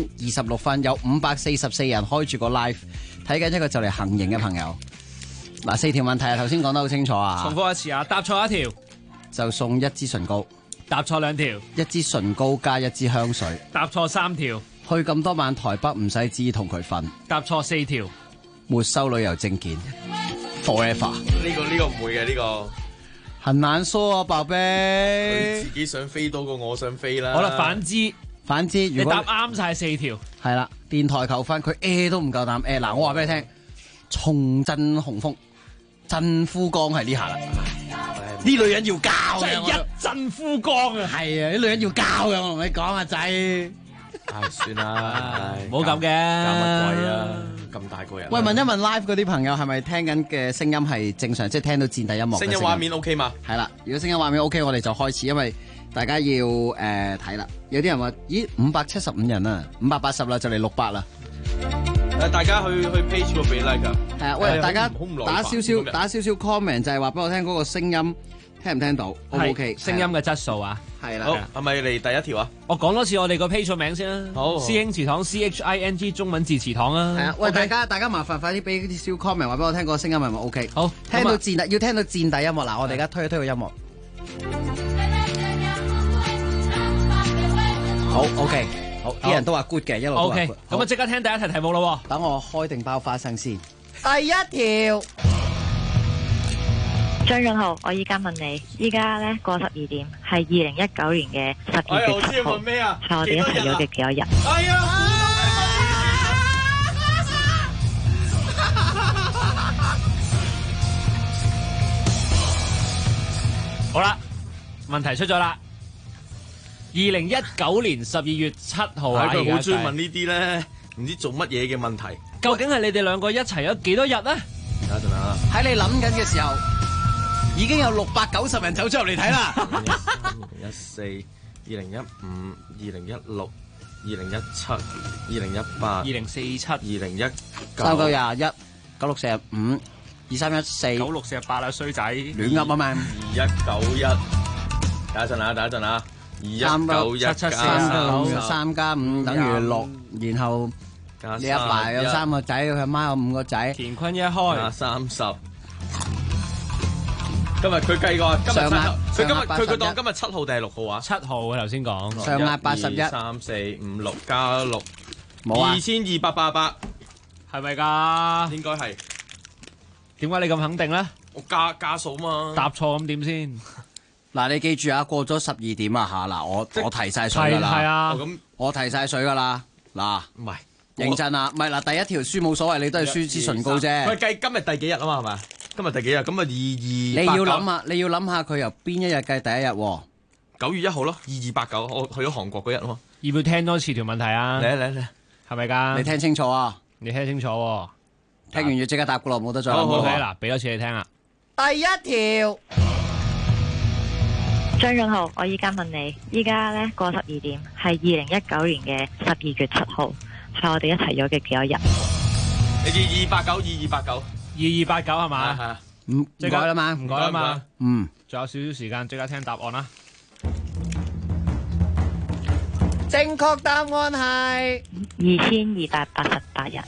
1:26有544人開住個 live 睇緊一個就嚟行刑嘅朋友？嗱，4條問題啊，頭先講得好清楚啊。
重複一次啊，答錯一條
就送1支唇膏，
答錯2條
1支唇膏加1支香水，
答錯3條
去咁多晚台北唔使旨意同佢瞓，
答錯4條
沒收旅遊證件 forever。
呢個唔會嘅呢個。
很難說啊，寶貝。
佢自己想飛多過我想飛啦。
好啦，反之，
如果
你答啱晒4條，
係啦，電台扣分，佢都唔夠膽嗱，我話俾你聽，重振雄風，振夫綱係呢下啦。呢女人要教嘅，
真係一陣夫綱啊！
係啊，啲女人要教嘅，我同你講啊，仔。
算啦，
唔好咁嘅，
教乜鬼啊？咁大個人。
喂，問一問 live 嗰啲朋友係咪聽緊嘅聲音係正常，即係聽到戰地音樂嘅聲音？
聲音畫面 OK 嘛？
係啦，如果聲音畫面 OK，我哋就開始，因為大家要睇啦。有啲人話：咦，575人啊，580啦，就嚟600啦。
大家去 page 個俾 like 㗎。
係啊，喂，大家打少少 comment， 就係話俾我聽嗰個聲音聽唔聽到？ O 唔 OK？
聲音嘅質素啊，
係啦。
好，係咪嚟第一條啊？
我講多次我哋個 page 名先啦。
好，
師兄祠堂 CHING 中文字祠堂啊。
係啊，喂，大家麻煩快啲俾啲小 comment 話俾我聽，個聲音係咪 OK？
好，
聽到戰地要聽到戰地音樂嗱，我哋而家推個音樂。好 OK， 好，啲人都話 good 嘅，一路都話
OK。
good。
咁啊，即刻聽第一題題目咯。
等我開定包花生先。第一條。
張俊豪，我依家問你，依家咧過12點，係2019年嘅12月7號，係我哋一齊咗嘅幾多日？
哎呀！
好啦，問題出咗啦。2019年12月7號啊，
佢好中意問呢啲咧，唔知做乜嘢嘅問題。
究竟係你哋兩個一齊咗幾多日咧？
等陣啊！
喺你諗緊嘅時候，已經有690人走出入嚟睇啦。
2014、2015、2016、2017、2018、
2047、
2019、
3到21、96、45、2314、
96、48啊，衰仔，
亂噏啊嘛。
2191，等一陣啊，2191加
3加5等於6，然後你阿爸有3個仔，佢阿媽有5個仔。
乾坤一開
加30。今日佢計過，佢當今日7號定係6號啊
？7號啊，頭先講。
上壓81。
3、4、5、6加6，
冇啊
2288，
係咪㗎？
應該係。
點解你咁肯定咧？
我加數嘛。
答錯咁點先？
嗱，你記住啊，過咗12點啊嚇，嗱，我提晒水㗎啦。
係啊，
我提晒水㗎啦。嗱，
唔係
認真啊，唔係嗱，第一條輸冇所謂，你都係輸支唇膏啫。
佢計今日第幾日啊嘛？係咪？今日第幾日？咁啊
你要諗下佢由邊一日計第一日喎
？9月1號咯，2289，我去咗韓國嗰日咯。
要唔要聽多次條問題啊？
嚟，
係咪㗎？
你聽清楚啊！
你聽清楚喎。
聽完要即刻答㗎咯，冇得再諗。
好，嗱，俾多次你聽啊。
第一條。
張俊豪，我依家問你，依家咧過12點，係2019年嘅12月7號，係我哋一齊咗嘅幾多日？
你2289
2289係嘛？
係啊，
唔改啦嘛，
唔改啦嘛。
嗯，
仲有少少時間，即刻聽答案啦。
正確答案係
2288日。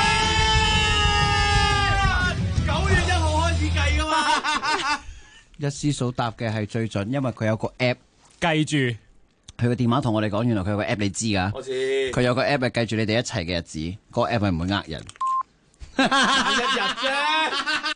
9月1號開始計噶嘛？
一思數答嘅係最準，因為佢有個 app
記住。
佢個電話同我哋講，原來佢有個 app 你知㗎。
我知。
佢有個 app 係計住你哋一齊嘅日子，個 app 係唔會呃人。
一日啫。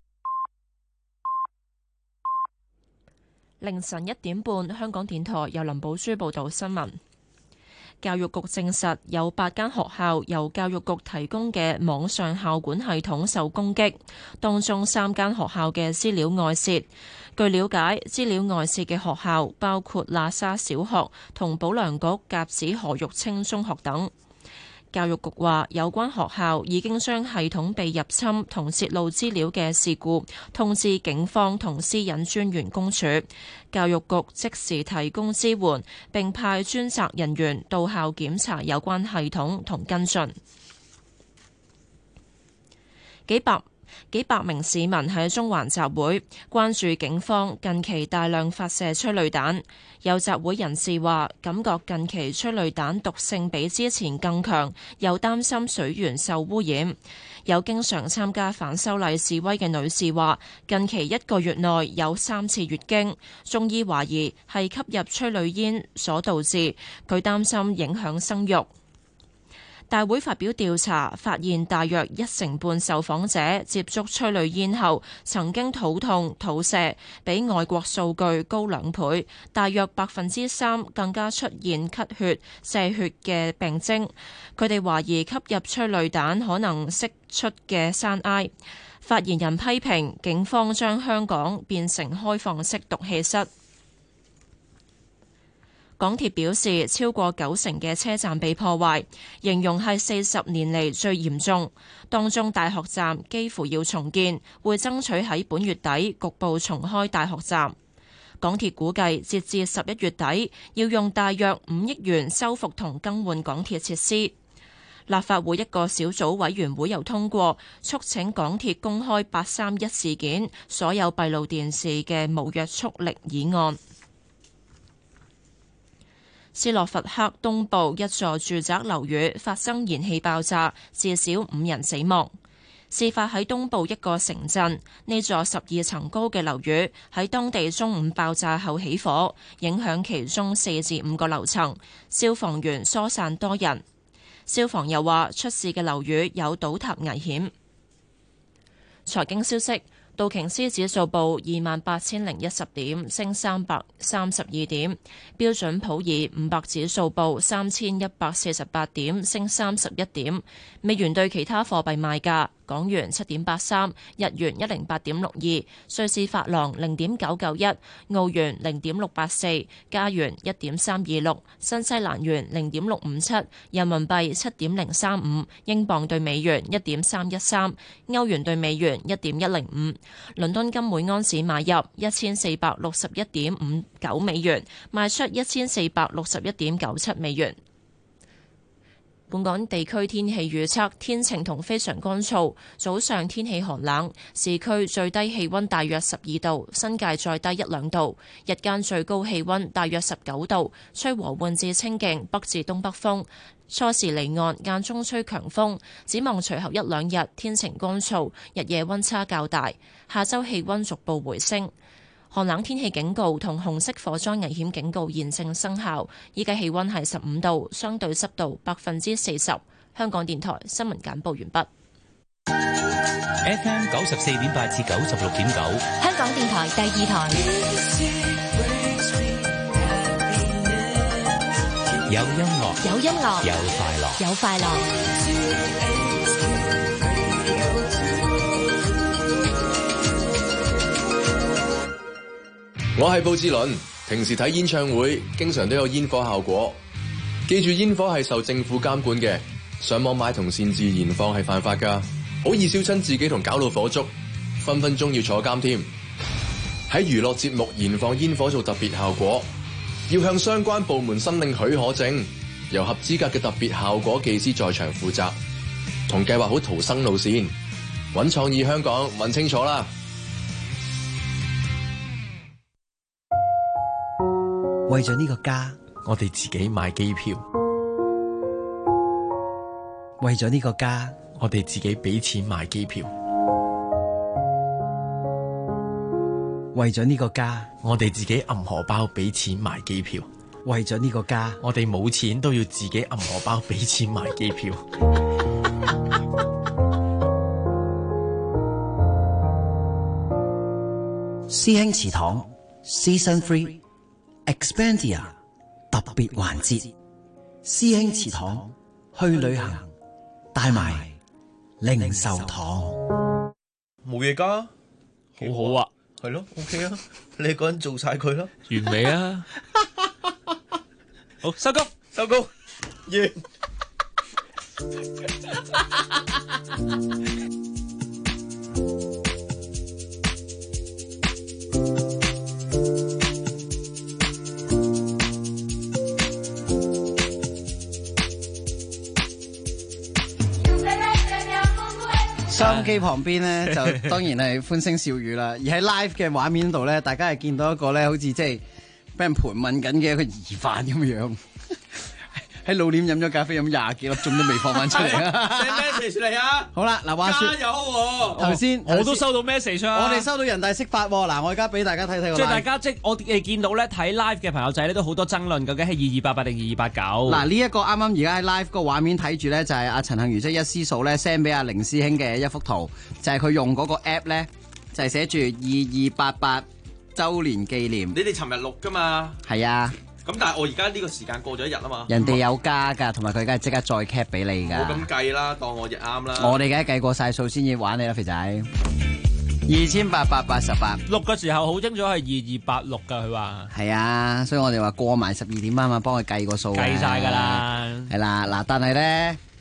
凌晨1點半，香港電台由林寶珠報道新聞。教育局證實有8間學校由教育局提供嘅網上校管系統受攻擊，當中3間學校嘅資料外泄。據了解，資料外泄嘅學校包括喇沙小學同保良局甲子何玉清中學等。教育局話，有關學校已經將系統被入侵同泄露資料嘅事故通知警方同私隱專員公署，教育局即時提供支援，並派專責人員到校檢查有關系統同跟進。幾百名市民喺中環集會，關注警方近期大量發射催淚彈。有集會人士話，感覺近期催淚彈毒性比之前更強，又擔心水源受污染。有經常參加反修例示威嘅女士話，近期1個月內有3次月經，中醫懷疑係吸入催淚煙所導致，佢擔心影響生育。大會發表調查，發現大約1成半受訪者接觸催淚煙後曾經肚痛、肚瀉，比外國數據高2倍。大約3%更加出現咳血、瀉血嘅病徵。佢哋懷疑吸入催淚彈可能釋出嘅山埃。發言人批評警方將香港變成開放式毒氣室。港鐵表示，超過90%嘅車站被破壞，形容係40年嚟最嚴重。當中大學站幾乎要重建，會爭取喺本月底局部重開大學站。港鐵估計截至11月底，要用大約5億元修復同更換港鐵設施。 立法會一個小組委員會又通過促請港鐵公開831事件所有閉路電視嘅無約束力議案。斯洛伐克東部一座住宅樓宇發生燃氣爆炸，至少5人死亡。事發喺東部一個城鎮，呢座12層高嘅樓宇喺當地中午爆炸後起火，影響其中4至5個樓層，消防員疏散多人。消防又話出事嘅樓宇有倒塌危險。財經消息。道瓊斯指數報28,010點，升332點；標準普爾500指數報3,148點，升31點。美元對其他貨幣賣價：港元7.83，日元108.62，瑞士法郎0.991，澳元0.684，加元1.326，新西蘭元0.657，人民幣7.035，英鎊對美元1.313，歐元對美元1.105。倫敦金每安士買入1461.59美元，賣出1461.97美元。本港地區天氣預測：天晴同非常乾燥，早上天氣寒冷，市區最低氣溫大約12度，新界再低1-2度。日間最高氣溫大約19度，吹和緩至清勁北至東北風。初時離岸，間中吹強風。展望隨後1-2日天晴乾燥，日夜溫差較大。下週氣溫逐步回升。寒冷天氣警告同紅色火災危險警告現正生效。依家氣溫係15度，相對濕度40%。香港電台新聞簡報完畢。
FM 94.8至96.9，
香港電台第2台。
有音樂，
有音樂，
有快樂，
有快樂。
我係布志倫，平時睇演唱會經常都有煙火效果。記住煙火係受政府監管嘅，上網買同擅自燃放係犯法㗎，好易燒親自己同搞到火燭，分分鐘要坐監添。喺娛樂節目燃放煙火做特別效果，要向相關部門申領許可證，由合資格嘅特別效果技師在場負責，同計劃好逃生路線。搵創意香港，問清楚啦。
為咗呢個家，
我哋自己買機票；
為咗呢個家，
我哋自己俾錢買機票；
為咗呢個家，
我哋自己揞荷包俾錢買機票；
為咗呢個家，
我哋冇錢都要自己揞荷包俾錢買機票。
師兄祠堂 Season 3。Expandia 特別環節，師兄祠堂去旅行，帶埋零售堂，
冇嘢㗎，
好好啊，
係咯 ，OK 啊，你一個人做晒佢啦，
完美啊，好收工，
收工，完。
收音機旁邊咧，就當然係歡聲笑語啦。而喺 live 嘅畫面度咧，大家係見到一個咧，好似即係俾人盤問緊嘅一個疑犯咁樣。喺老臉飲咗咖啡飲20幾粒鐘都未放翻出嚟啊
！send message 嚟啊！
好啦，嗱話說，
加油喎！
頭先
我都收到 message 啊！
我哋收到人大釋法喎。嗱，我而家俾大家睇睇。
即係大家我哋見到咧睇 live 嘅朋友仔咧都好多爭論，究竟係2288定2289？
嗱，呢一個啱啱而家喺 live 個畫面睇住咧，就係阿陳幸如即係一師嫂咧 send 俾阿凌師兄嘅一幅圖，就係佢用嗰個 app 咧，就係寫住2288週年紀念。
你哋尋日錄㗎嘛？
係啊。
咁但係我而家呢個時間過咗1日啊嘛，
人哋有加㗎，同埋佢梗係即刻再 cap 俾你㗎。
我咁計啦，當我亦啱啦。
我哋梗係計過晒數先至玩你啦，肥仔。2888
錄嘅時候好清楚係2286㗎，佢話。
係啊，所以我哋話過埋12點啊嘛，幫佢計個數。
計晒㗎啦。
係啦，嗱，但係咧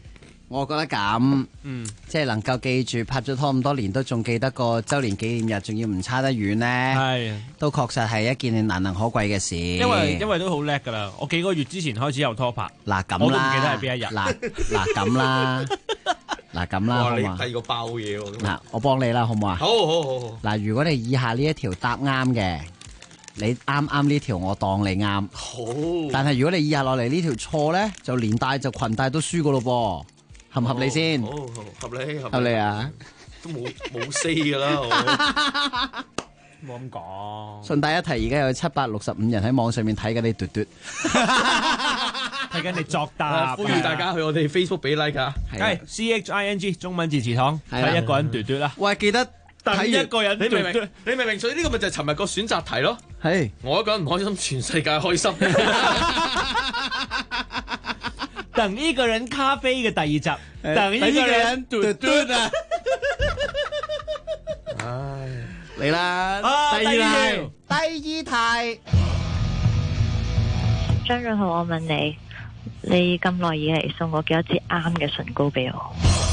我覺得咁，即係能夠記住拍咗拖咁多年都仲記得個週年紀念日，仲要唔差得遠呢，
係
都確實係一件難能可貴嘅事。
因為都好叻㗎啦，我幾個月之前開始有拖拍，
嗱咁啦，
我都唔記得係邊一日。
嗱咁啦，嗱咁啦，好嘛？
你第二個爆嘢喎。
嗱，我幫你啦，好唔好啊？
好。
嗱，如果你以下呢一條答啱嘅，你啱呢條我當你啱。
好。
但係如果你以下落嚟呢條錯咧，就連帶就裙帶都輸噶咯噃。合唔合理先？
好，
合理啊！
都冇 say 噶啦，
冇咁講。
順帶一提，而家有765人喺網上面睇緊你嘟嘟，
睇緊你作答。
呼籲大家去我哋 Facebook 俾 like 啊！
係 CHING 中文字詞堂睇一個人嘟嘟啦。
喂，記得
睇一個人，
你明唔明？所以呢個咪就係尋日個選擇題咯。
係
我一個人唔開心，全世界開心。
等一個人咖啡嘅第二集，等一個人嘟嘟啊！
唉，
嚟啦，第二題。
張俊浩，我問你，你咁耐以嚟送過幾多支啱嘅唇膏俾我？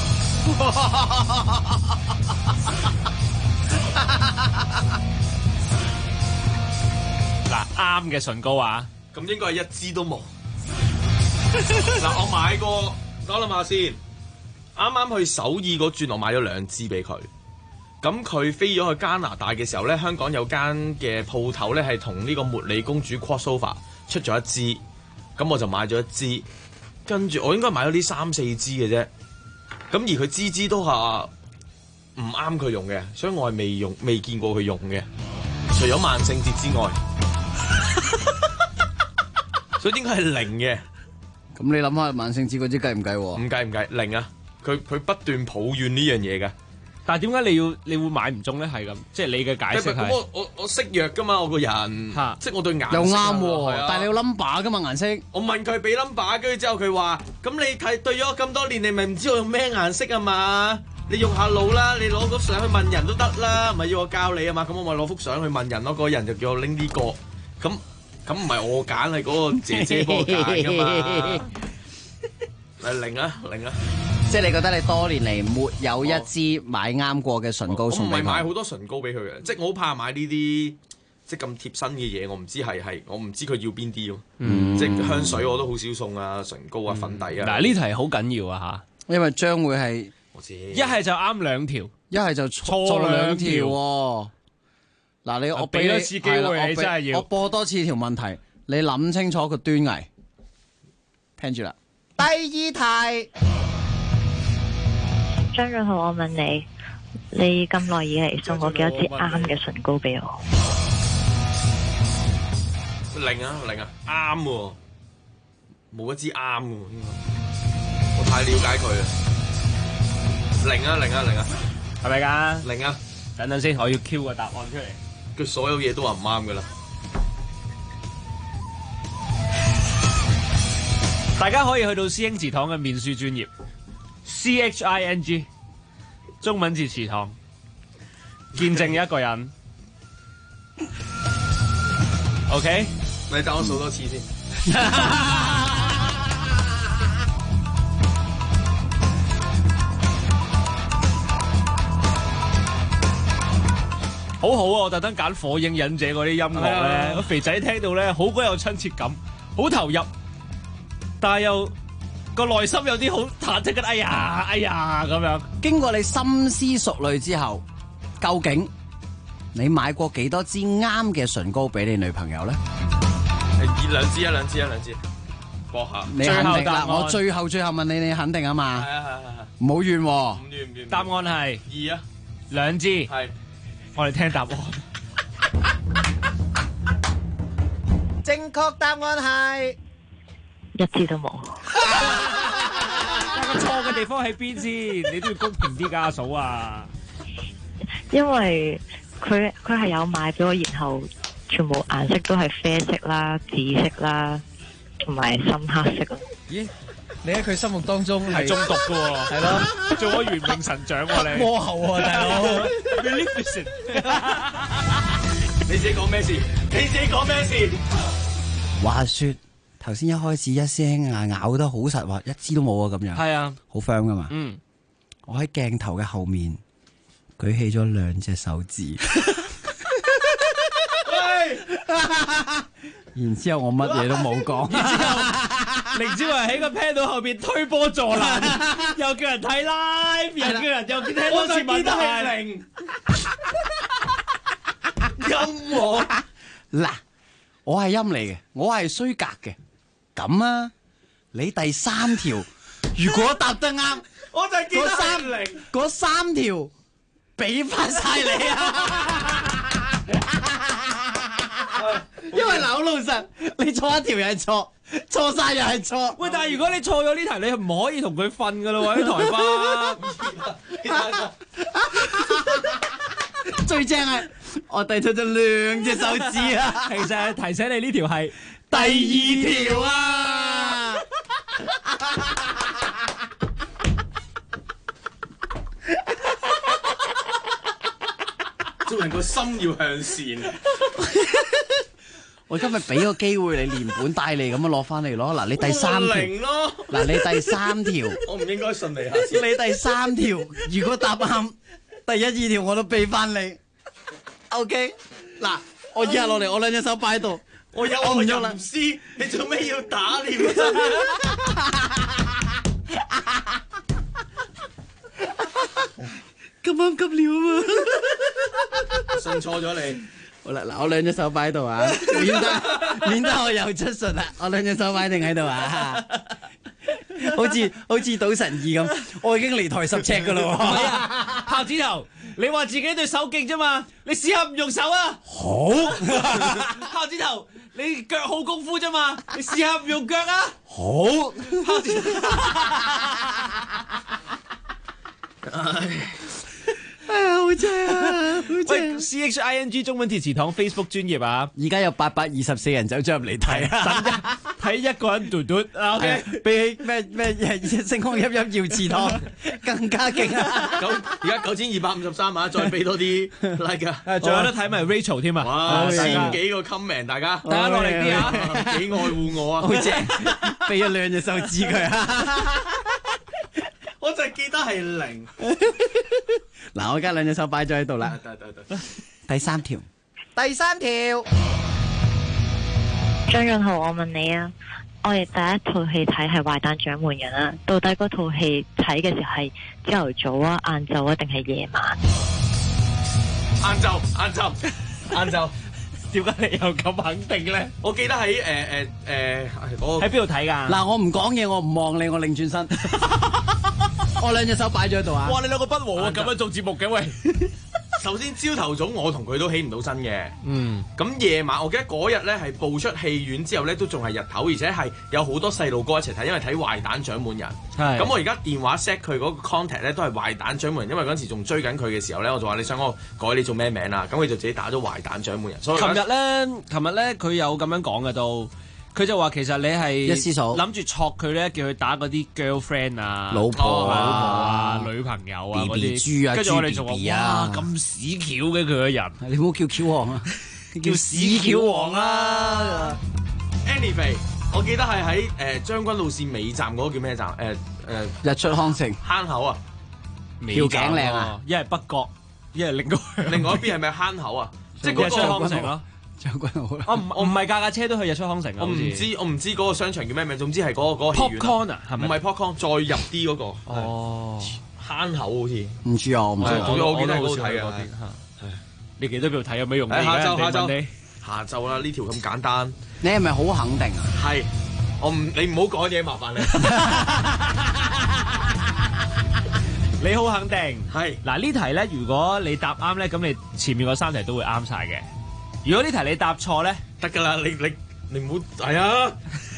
嗱，啱嘅唇膏啊，
咁應該係一支都冇。嗱，我買過，我諗下先。啱啱去首爾嗰轉，我買咗2支俾佢。咁佢飛咗去加拿大嘅時候咧，香港有間嘅鋪頭咧係同呢個茉莉公主 crossover 出咗1支，咁我就買咗1支。跟住我應該買咗呢3-4支嘅啫。咁而佢支都係唔啱佢用嘅，所以我係未見過佢用嘅，除咗萬聖節之外，所以應該係0嘅。
咁你諗下萬聖節嗰支計唔計？
唔計0啊！佢不斷抱怨呢樣嘢㗎。
但係點解你會買唔中咧？係咁，即係你嘅解釋係。
我識藥㗎嘛，我個人，即係我對顏色
又啱喎。但係你有 number 㗎嘛顏色？
我問佢俾 number，跟住之後佢話：咁你睇對咗咁多年，你咪唔知我用咩顏色啊嘛？你用下腦啦，你攞個相去問人都得啦，唔係要我教你啊嘛？咁我咪攞幅相去問人咯，嗰個人就叫我拎呢個。咁唔係我揀，係嗰個姐姐幫我揀㗎嘛。係0啊。
即係你覺得你多年嚟沒有一支買啱過嘅唇膏送俾佢？
我唔係買好多唇膏俾佢嘅，即係我好怕買呢啲即係咁貼身嘅嘢，我唔知我唔知佢要邊啲咯。即係香水我都好少送啊，唇膏啊，粉底啊。
嗱，呢題好緊要啊嚇，
因為將會係
一係就啱2條，
一係就錯2條喎。嗱，我俾多次機會你，真係要我播多次條問題，你諗清楚個端倪。聽住啦，第2題。
張俊浩，我問你，你咁耐以嚟送過幾多支啱嘅唇膏俾我
？0啊，啱喎，冇一支啱喎，我太了解佢啦。0啊，
係咪㗎
？0啊，
等先，我要 Q 個答案出嚟。
佢所有嘢都話唔啱㗎啦。
大家可以去到師兄祠堂嘅面書專頁 CHING 中文字祠堂，見證一個人。OK，
你等我數多次先。
好好啊！我特登揀《火影忍者》嗰啲音樂咧，個肥仔聽到咧好鬼有親切感，好投入，但係又個內心有啲好忐忑嘅，哎呀咁樣。
經過你深思熟慮之後，究竟你買過幾多支啱嘅唇膏俾你女朋友咧
？2支，搏下。
你肯定啦，我最後問你，你肯定啊嘛？係。唔好怨喎。
唔怨。
答案係
2啊
，2支。
係。
我哋聽答案。
正確答案係
1支都冇。
但係錯嘅地方喺邊先？你都要公平啲㗎，阿嫂啊！
因為佢係有買俾我，然後全部顏色都係啡色啦、紫色啦，同埋深黑色。
咦？你喺佢心目當中
係中毒㗎喎，係咯，做咗元命神長喎你。
魔后啊，大佬
！Maleficent，
你自己講咩事？
話說頭先一開始一師兄啊咬得好實，話一支都冇啊咁樣。
係啊，
好 firm 噶嘛。
嗯，
我喺鏡頭嘅後面舉起咗2隻手指。
喂！
然之後我乜嘢都冇講。
然之後凌子維喺個 panel 後邊推波助瀾，又叫人睇 live，又叫人又聽多次問題。
音樂嗱，我係音嚟嘅，我係衰格嘅。咁啊，你第3條如果答得啱，
我就記得係零。
嗰3條俾翻晒你啊！因為嗱，好老實，你錯一條又係錯，錯晒又係錯。
喂，但係如果你錯咗呢題，你係唔可以同佢瞓噶咯喎，喺台北。
最正係我遞出咗2隻手指啊！
其實提醒你呢條係第2條啊！
做人個心要向善。
我今日俾個機會你連本帶利咁樣攞翻嚟咯。嗱，你第3條，
零咯。
嗱，你第3條，
我唔應該信你下次。
你第3條，如果答啱，第1、2條我都俾翻你。OK， 嗱，我以下落嚟，我2隻手擺喺度，
我有我吟詩，你做咩要打臉真？
咁啱急尿啊！
信錯咗你。
好啦，嗱，我2隻手擺喺度啊，免得我又出術啦。我2隻手擺定喺度啊，好似賭神二咁，我已經離台10尺噶啦喎。
係啊，豹子頭，你話自己對手勁啫嘛，你試下唔用手啊。
好，
豹子頭，你腳好功夫啫嘛，你試下唔用腳啊。
好，
豹子
哎呀，好正啊，好正
！CHING 中文電視堂 Facebook 專頁啊，
而家有824人走咗入嚟睇啊，
睇一個人嘟嘟啊 ，OK，
比起咩星空熠熠耀祠堂更加勁啊！
而家9253啊，再俾多啲 like 啊！
仲有得睇埋 Rachel 添啊！
哇，1000幾個 comment，大家
落力啲啊！
幾愛護我啊！
好正，俾咗2隻手指佢啊！
我就記得係零。
嗱，我而家2隻手擺咗喺度啦。第3條，
張潤豪，我問你啊，我哋第一套戲睇係《壞蛋掌門人》啊，到底嗰套戲睇嘅時候係朝頭早啊、晏晝啊定係夜晚？
晏晝。
點解你又咁肯定咧？
我記得喺
喺邊度睇㗎？
嗱，我唔講嘢，我唔望你，我擰轉身。我2隻手擺咗喺度啊！
哇，你兩個不和啊！咁樣做節目嘅喂。
首先朝頭早我同佢都起唔到身嘅，
嗯，
咁夜晚我記得嗰日咧係步出戲院之後咧都仲係日頭，而且係有好多細路哥一齊睇，因為睇壞蛋掌門人。
係。
咁我而家電話 set 佢嗰個 contact 咧都係壞蛋掌門人，因為嗰陣時仲追緊佢嘅時候咧，我就話你想我改你做咩名啊？咁佢就自己打咗壞蛋掌門人。所以
琴日咧佢有咁樣講嘅都。佢就話其實你係
一絲數
諗住戳佢咧，叫佢打嗰啲 girlfriend 啊、
老婆
女朋友啊嗰啲，
豬啊，
跟住我哋就話哇咁屎橋嘅佢個人，
你唔好叫橋王啊，
叫屎橋王啊。
Anyway， 我記得係喺將軍路線尾站嗰個叫咩站？
日出康城
坑口啊，
條頸靚啊，
一係北角，一係另外
一邊係咪坑口啊？
即係嗰個康城咯。
將軍澳
我唔係架車都去日出康城啊！
我唔知嗰個商場叫咩名，總之係嗰個戲院。
Popcorn 啊，係咪？
唔係 Popcorn，再入啲嗰個。
哦，
坑口好似。
唔知啊，我唔知。
我記得好睇嘅。
你記得邊度睇有咩用？
下晝啦，呢條咁簡單。
你係咪好肯定啊？
係。你唔好講嘢，麻煩你。
你好肯定。
係。
嗱呢題咧，如果你答啱咧，咁你前面嗰3題都會啱晒嘅。如果呢題你答錯咧，
得噶啦，你唔好係啊，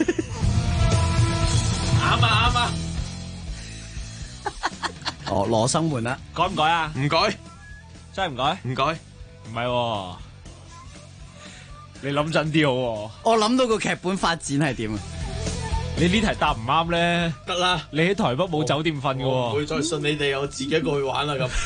啱啊！
哦，羅生門啦，
改唔改啊？
唔改，
真係唔改？
唔改，
唔係喎，你諗真啲好喎。
我諗到個劇本發展係點啊？
你呢題答唔啱咧，
得啦，
你喺台北冇酒店瞓嘅喎。
唔會再信你哋，我自己一個去玩啦咁。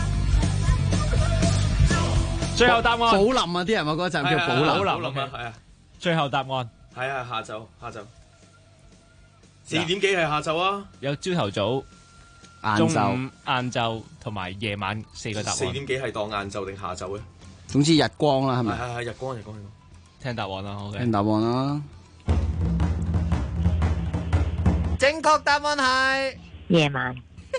最後答案，
寶林啊！啲人話嗰陣叫寶林
啊，係啊。
最後答案
係啊，下晝4點幾係下晝啊？
有朝頭早、中午、晏晝同埋夜晚4個答案。
4點幾係當晏晝定下晝咧？
總之日光啦，係咪？
係日光。
聽答案啦，OK。
聽答案啦。正確答案係
夜晚。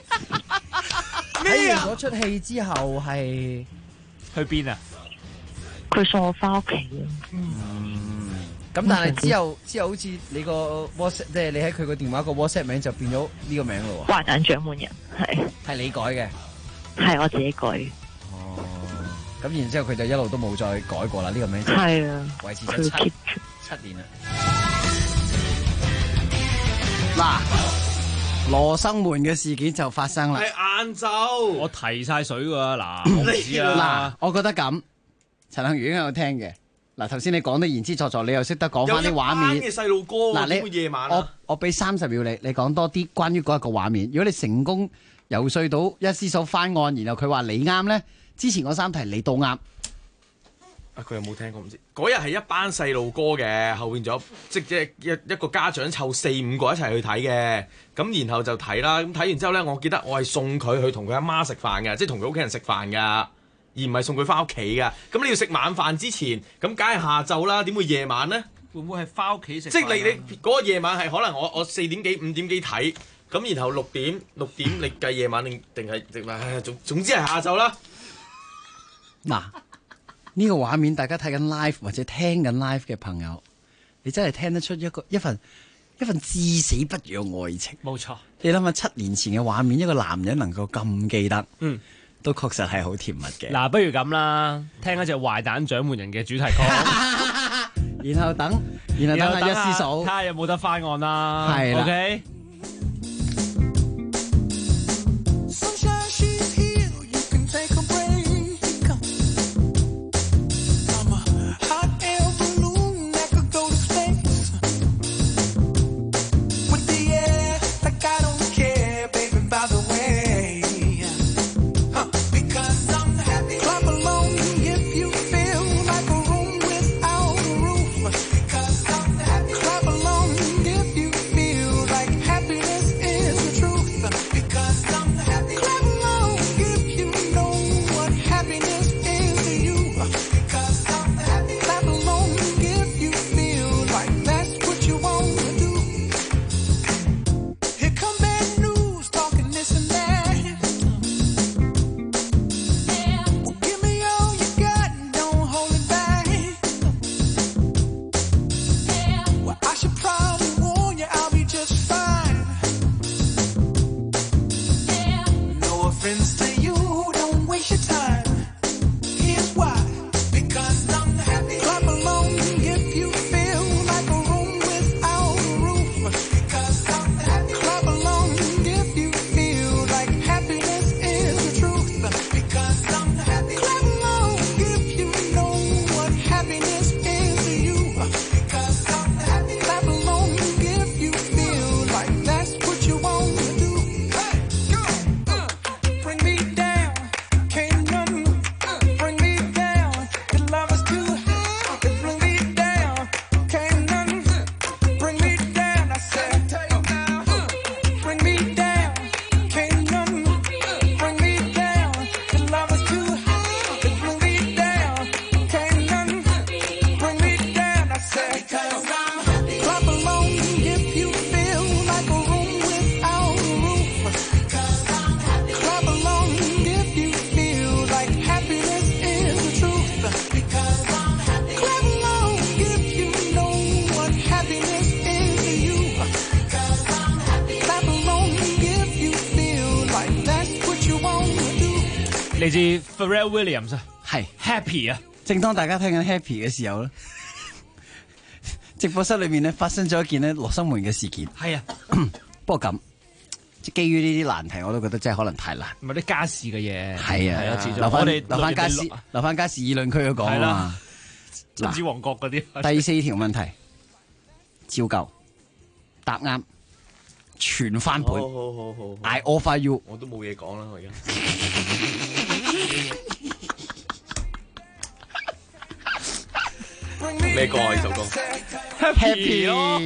睇完嗰出戲之後係
去邊啊？
佢送我翻屋企啊。
咁但係之後好似你個 WhatsApp， 即係你喺佢個電話個 WhatsApp 名就變咗呢個名咯喎。
壞蛋掌門人
係你改嘅，
係我自己改嘅。
哦，咁然之後佢就一路都冇再改過啦，呢個名
係啊，
維持咗7年啦。嗱，羅生門嘅事件就發生啦。
係晏晝，
我提晒水噶嗱，我唔知啊。
嗱，我覺得咁，陳幸如已經有聽嘅。嗱，頭先你講得言之鑿鑿，你又識得講翻啲畫面。
有一班嘅細路哥，
嗱，你
夜晚
我俾30秒你講多啲關於嗰一個畫面。如果你成功游說到一思嫂翻案，然後佢話你啱咧，之前嗰3題你都啱。
啊，佢有冇聽過唔知？嗰日係一班細路哥嘅，後邊仲有即一個家長湊4-5個一齊去睇嘅，咁然後就睇啦。咁睇完之後咧，我記得我係送佢去同佢阿媽食飯嘅，即係同佢屋企人食飯噶。而唔係送佢翻屋企噶，咁你要食晚飯之前，咁梗係下晝啦，點會夜晚咧？
會唔會係翻屋企食？
即係你嗰個夜晚係可能我4點幾5點幾睇，咁然後6點你計夜晚定係總之係下晝啦。
嗱，呢個畫面大家睇緊 live 或者聽緊 live 嘅朋友，你真係聽得出一份至死不渝嘅愛情。
冇錯，
你諗下7年前嘅畫面，一個男人能夠咁記得，都確實係好甜蜜嘅。
嗱，不如咁啦，聽一隻壞蛋掌門人嘅主題曲，
然後等下一思嫂，
睇下有冇得翻案啦。
係啦。
OK。嚟自 Pharrell Williams 啊，
係
Happy 啊！
正當大家聽緊 Happy 嘅時候咧，直播室裏面咧發生咗一件咧羅生門嘅事件。
係啊，
不過咁，即係基於呢啲難題，我都覺得真係可能太難。
唔係啲家事嘅嘢，
係啊，留翻家事議論區嗰講啊嘛。
親子王國嗰啲。
第4條問題，照舊答啱，全翻盤。
好
I offer you。
我都冇嘢講啦，我而家。 咩歌啊？呢首歌
Happy 咯。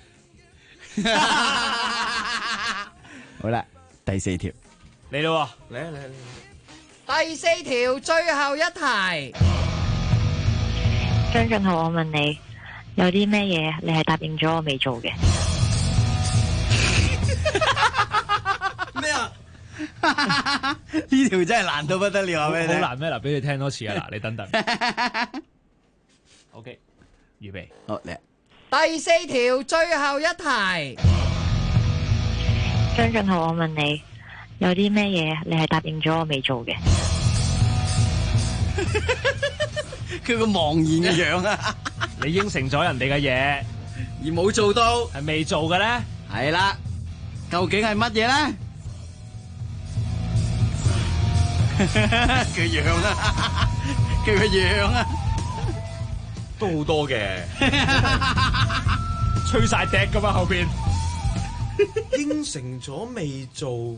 好啦，第4條
嚟咯，
嚟。
第4條最後一題。
張俊豪，我問你，有啲咩嘢你係答應咗我未做嘅？
咩啊？
呢條真係難到不得了啊！
好難咩？嗱，俾你聽多次啊！嗱，你等等。OK， 預備，
好嚟。第4條最後一題。
張俊豪，我問你，有啲咩嘢你係答應咗我未做嘅？
佢個茫然嘅樣啊！
你應承咗人哋嘅嘢，
而冇做到，
係未做嘅咧？
係啦，究竟係乜嘢咧？佢樣啊，佢個樣啊，
都好多嘅，
吹晒笛噶嘛後邊。
應承咗未做，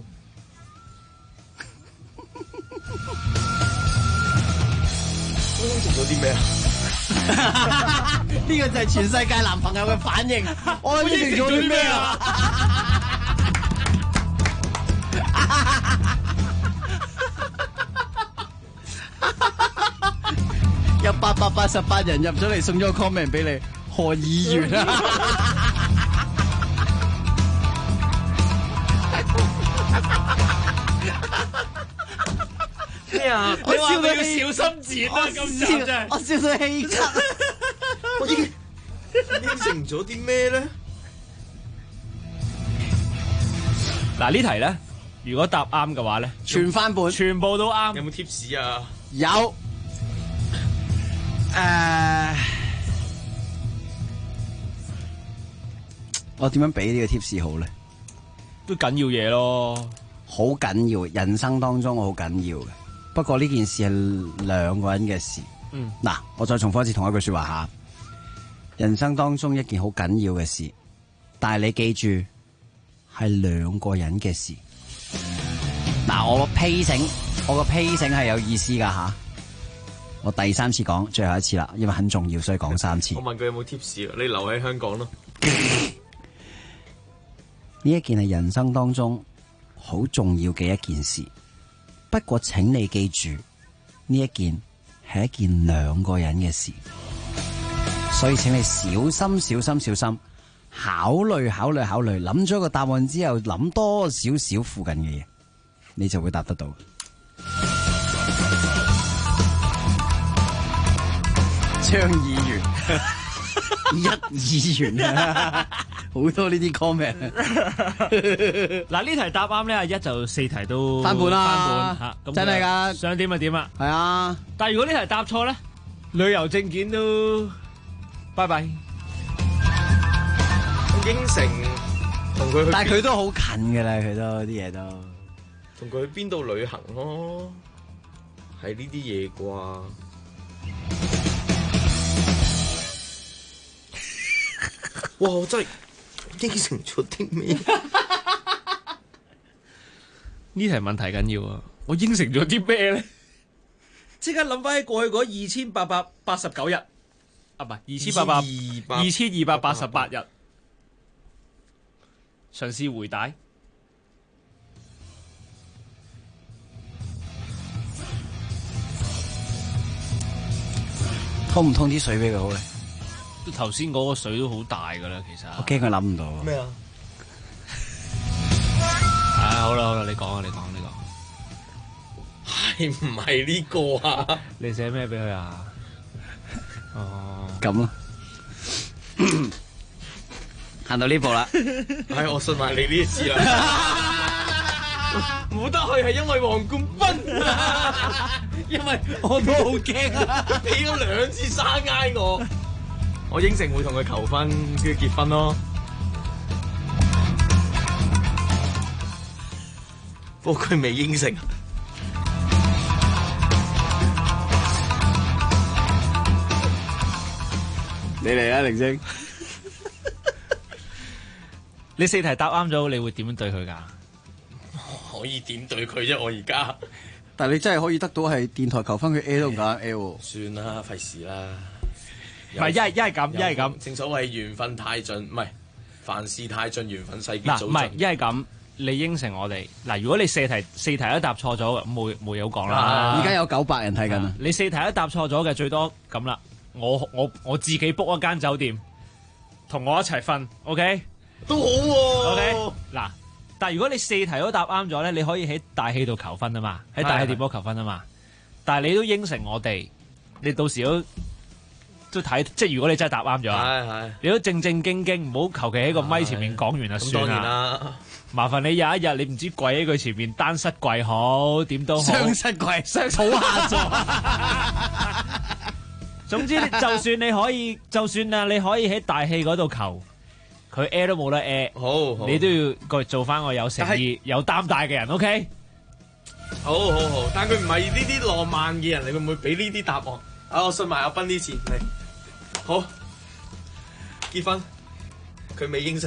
我應承咗啲咩啊？
呢個就係全世界男朋友嘅反應。我應承咗啲咩啊？有888人入咗嚟，送咗個 comment 俾你，何議員啊？
咩啊？
你話你要小心剪啊！今集真係，
我笑到氣咳。
我應承咗啲咩咧？
嗱，呢題咧，如果答啱嘅話咧，
全翻本，
全部都啱。
有冇 tips 啊？
有。我點樣俾呢個 tips 好咧？
都緊要嘢咯，
好緊要，人生當中好緊要嘅。不過呢件事係兩個人嘅事。嗱，我再重複一次同一句說話吓。人生當中一件好緊要嘅事，但係你記住係兩個人嘅事。嗱，我個 pacing 係有意思噶吓。我第3次講，最後一次啦，因為很重要，所以講3次。
我問佢有冇 tips 啊？你留喺香港咯。
呢一件係人生當中好重要嘅一件事，不過請你記住，呢一件係一件兩個人嘅事，所以請你小心考慮，諗咗個答案之後，諗多少少附近嘅嘢，你就會答得到。張議員，一議員啊，好多呢啲 comment。
嗱，呢題答啱咧，一就4題都
翻本啦，
翻本吓，咁
真係噶，
想點就點啊。
係啊，
但係如果呢題答錯咧，旅遊證件都拜拜。
應承同佢去，
但係佢都好近噶啦，佢都啲嘢都
同佢去邊度旅行咯，係呢啲嘢啩。哇！我真係應承咗啲咩？
呢題問題緊要啊！我應承咗啲咩咧？即刻諗翻起過去嗰2889日，啊唔係2288日，嘗試回帶。
通唔通啲水俾佢好咧？
頭先嗰個水都好大噶啦，其實。
我驚佢諗唔到。
咩啊？
好啦，你講啊，你講。
係唔係呢個啊？
你寫咩俾佢啊？哦，
咁咯，行到呢步啦。
唉，我信埋你呢一次啦。冇得去係因為黃冠斌，因為我都好驚啊！俾咗2次生挨我應承會同佢求婚，跟住結婚咯。不過佢未應承。
你嚟啊，凌晶！
你4題答啱咗，你會點樣對佢㗎？
可以點對佢啫？我而家，
但係你真係可以得到係電台求婚佢 A 都唔揀 A 喎。
算啦，費事啦。
唔係一係咁，一係咁。
正所謂緣分太盡，唔係凡事太盡，緣分世結
嗱，
早
唔係
盡。
一係咁，你應承我哋嗱，如果你四題都答錯咗，咁冇嘢好講啦。
而家有900人睇緊啊！
你4題都答錯咗嘅，最多咁啦。我自己 book 一間酒店，同我一齊瞓 ，OK？
都好喎。
OK 嗱，但係如果你4題都答啱咗咧，你可以喺大戲度求婚啊嘛，喺大戲電波求婚啊嘛。但係你都應承我哋，你到時都睇，即係如果你真係答啱咗，你都正正經經，唔好求其喺個咪前面講完就算
當然
啦。
啦，
麻煩你有一日你唔知跪喺佢前面單膝跪好，點都好，
雙膝跪，好下座。
總之，就算你可以，就算啊，你可以喺大戲嗰度求，佢 A 都冇得 A，
好，
你都要做翻個有誠意、有擔帶嘅人 ，OK？
好，但佢唔係呢啲浪漫嘅人，你會唔會俾呢啲答案？我信埋阿斌啲錢嚟。好，結婚，佢未應承。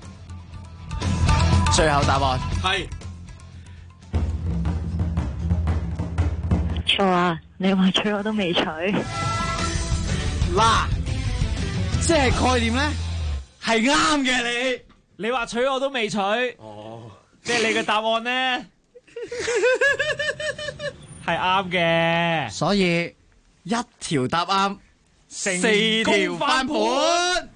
最後答案
係
錯啊！你話娶我都未娶。
嗱，即係概念咧係啱嘅，
你話娶我都未娶，即係你嘅答案咧係啱嘅，
所以一條答啱，4條翻盤。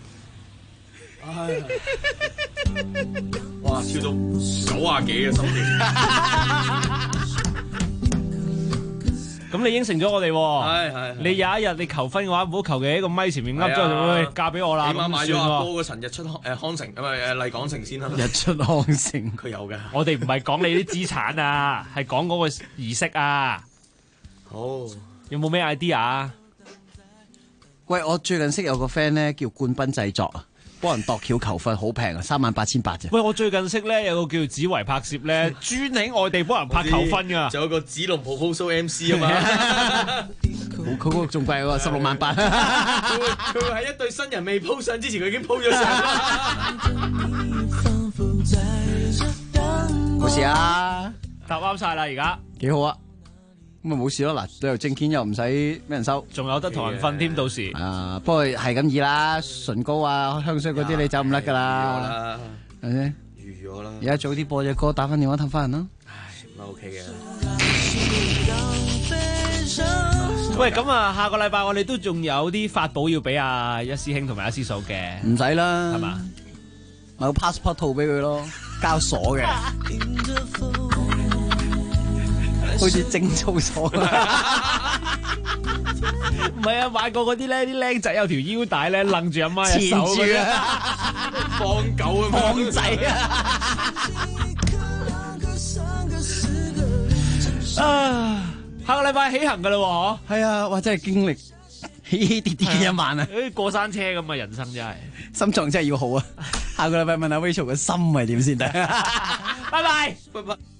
哇，跳到90幾嘅心跳。
咁你應承咗我哋喎，
係
你有一日你求婚嘅話，唔好求其喺個咪前面噏咗就喂嫁俾我啦，
起碼買咗阿哥
個
嘅陳日出康城，唔係麗港城先啦。
日出康城
佢有嘅。
我哋唔係講你啲資產啊，係講嗰個儀式啊。
好，
有冇咩 idea 啊？
喂，我最近識有個 friend 咧叫冠斌製作啊，幫人度橋求婚，好平啊，38,800啫。
喂，我最近識咧有個叫紫維拍攝咧，專喺外地幫人拍求婚噶。
仲有個紫龍 proposal MC 啊嘛，
佢嗰個仲貴喎，16,800。
佢會喺一對新人未 po 相之前，佢已經 po 咗相。
冇事啊，
答啱晒啦，而家
幾好啊。咁咪冇事咯，嗱，旅遊證件又唔使咩人收，
仲有得同人瞓添，到時。
不過係咁易啦，唇膏啊、香水嗰啲你走唔甩噶啦，係咪先？
預咗啦。
而家早啲播隻歌，打翻電話氹翻人啦。
唉，唔係 OK 嘅。
喂，咁啊，下個禮拜我哋都仲有啲法寶要俾阿一師兄同埋一師嫂嘅，
唔使啦，
係嘛？
買個 passport 套俾佢咯，交鎖嘅。好似貞操鎖，唔
係啊！買過嗰啲咧，啲僆仔有條腰帶咧，楞住阿媽隻手
纏住
啊，
放狗啊，
放仔
啊！下個禮拜起行噶啦，嗬？
係啊，哇！真係經歷起起跌跌嘅一晚啊！
誒，過山車咁嘅人生真係，
心臟真係要好啊！下個禮拜問下 Rachel 嘅心係點先得？
拜拜。
拜拜。